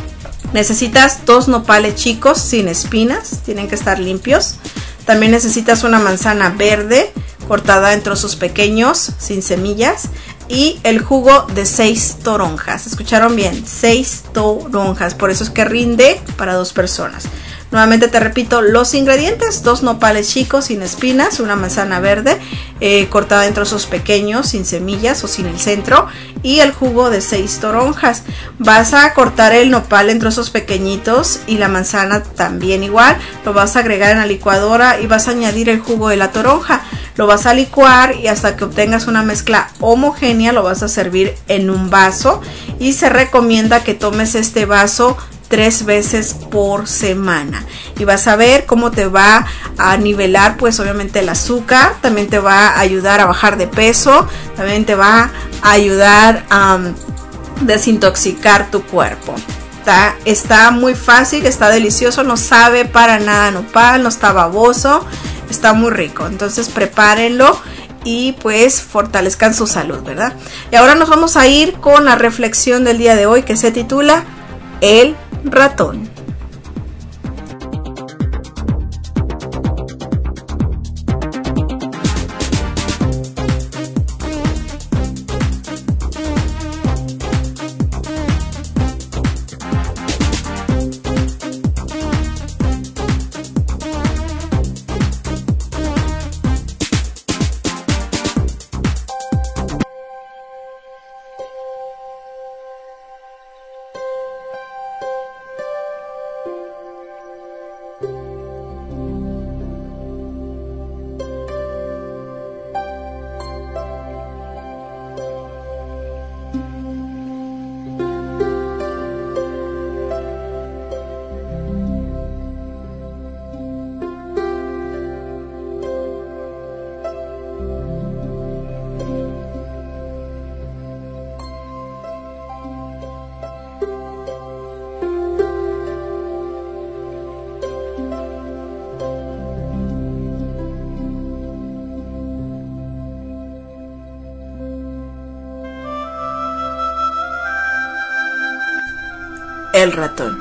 Necesitas 2 nopales chicos sin espinas, tienen que estar limpios. También necesitas una manzana verde cortada en trozos pequeños, sin semillas. Y el jugo de 6 toronjas. ¿Escucharon bien? 6 toronjas, por eso es que rinde para 2 personas. Nuevamente te repito los ingredientes: 2 nopales chicos sin espinas, una manzana verde cortada en trozos pequeños, sin semillas o sin el centro, y el jugo de 6 toronjas. Vas a cortar el nopal en trozos pequeñitos y la manzana también igual. Lo vas a agregar en la licuadora y vas a añadir el jugo de la toronja. Lo vas a licuar y hasta que obtengas una mezcla homogénea lo vas a servir en un vaso, y se recomienda que tomes este vaso 3 veces por semana, y vas a ver cómo te va a nivelar pues obviamente el azúcar. También te va a ayudar a bajar de peso, también te va a ayudar a desintoxicar tu cuerpo. Está muy fácil, está delicioso, no sabe para nada nopal, no está baboso, está muy rico. Entonces prepárenlo y pues fortalezcan su salud, ¿verdad? Y ahora nos vamos a ir con la reflexión del día de hoy, que se titula El ratón. El ratón.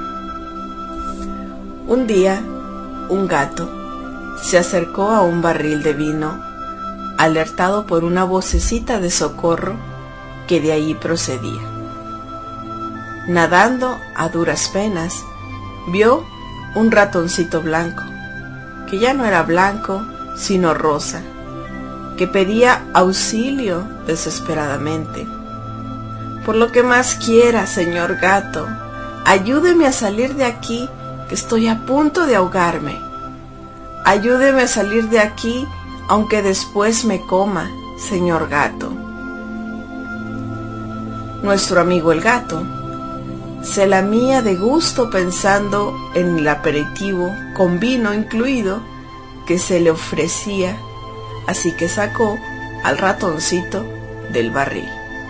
Un día, un gato se acercó a un barril de vino, alertado por una vocecita de socorro que de allí procedía. nadando a duras penas, vio un ratoncito blanco, que ya no era blanco, sino rosa, que pedía auxilio desesperadamente. Por lo que más quiera, señor gato, ayúdeme a salir de aquí, que estoy a punto de ahogarme. Ayúdeme a salir de aquí, aunque después me coma, señor gato. Nuestro amigo el gato se lamía de gusto pensando en el aperitivo con vino incluido que se le ofrecía, así que sacó al ratoncito del barril.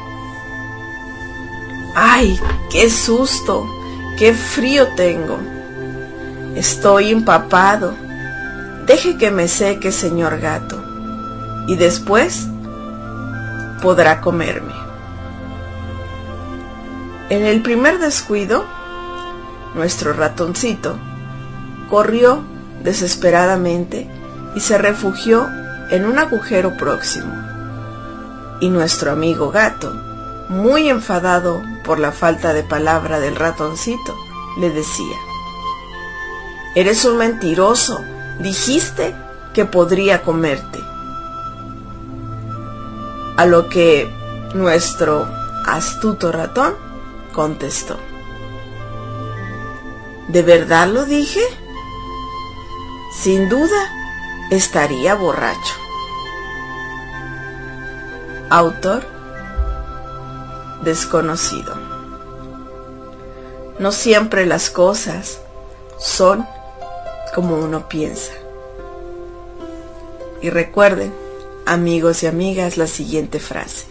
¡Ay, qué susto! ¡Qué frío tengo! Estoy empapado. Deje que me seque, señor gato, y después podrá comerme. En el primer descuido, nuestro ratoncito corrió desesperadamente y se refugió en un agujero próximo. Y nuestro amigo gato, muy enfadado por la falta de palabra del ratoncito, le decía: «Eres un mentiroso, dijiste que podría comerte». A lo que nuestro astuto ratón contestó: ¿de verdad lo dije? Sin duda estaría borracho. Autor desconocido. No siempre las cosas son como uno piensa. Y recuerden, amigos y amigas, la siguiente frase: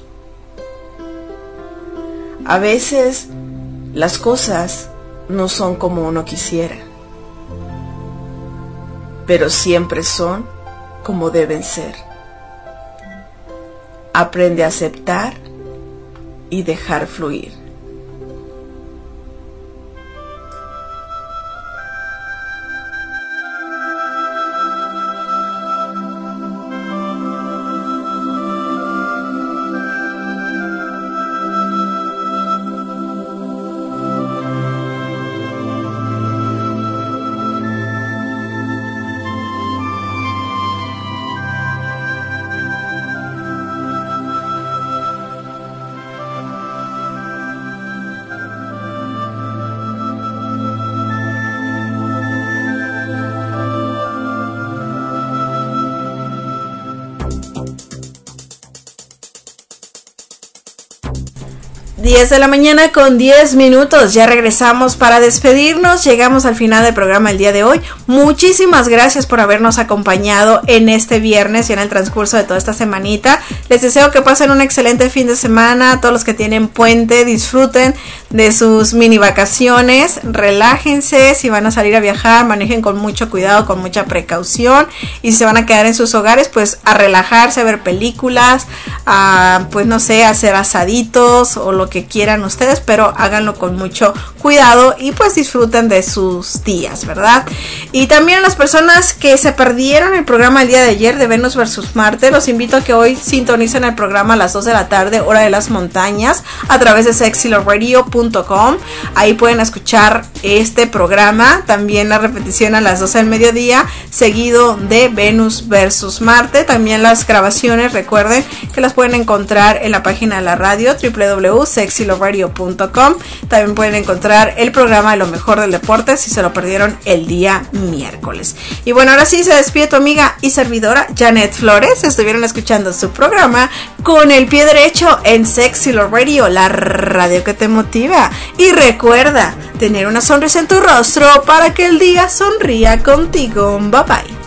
a veces las cosas no son como uno quisiera, pero siempre son como deben ser. Aprende a aceptar y dejar fluir. De la mañana con 10 minutos, ya regresamos para despedirnos. Llegamos al final del programa el día de hoy. Muchísimas gracias por habernos acompañado en este viernes y en el transcurso de toda esta semanita. Les deseo que pasen un excelente fin de semana. Todos los que tienen puente, disfruten de sus mini vacaciones, relájense. Si van a salir a viajar, manejen con mucho cuidado, con mucha precaución, y si se van a quedar en sus hogares, pues a relajarse, a ver películas, a, pues no sé, a hacer asaditos o lo que quieran ustedes, pero háganlo con mucho cuidado y pues disfruten de sus días, ¿verdad? Y también a las personas que se perdieron el programa el día de ayer de Venus vs Marte, los invito a que hoy sintonicen el programa a las 2 de la tarde, hora de las montañas, a través de sexyloveradio.com. Ahí pueden escuchar este programa, también la repetición a las 12 del mediodía, seguido de Venus vs Marte. También las grabaciones, recuerden que las pueden encontrar en la página de la radio, www.sexyloveradio.com. También pueden encontrar el programa de lo mejor del deporte si se lo perdieron el día miércoles. Y bueno, ahora sí se despide tu amiga y servidora Janet Flores. Estuvieron escuchando su programa Con el Pie Derecho en Sexy Love Radio, la radio que te motiva. Y recuerda tener una sonrisa en tu rostro para que el día sonría contigo. Bye bye.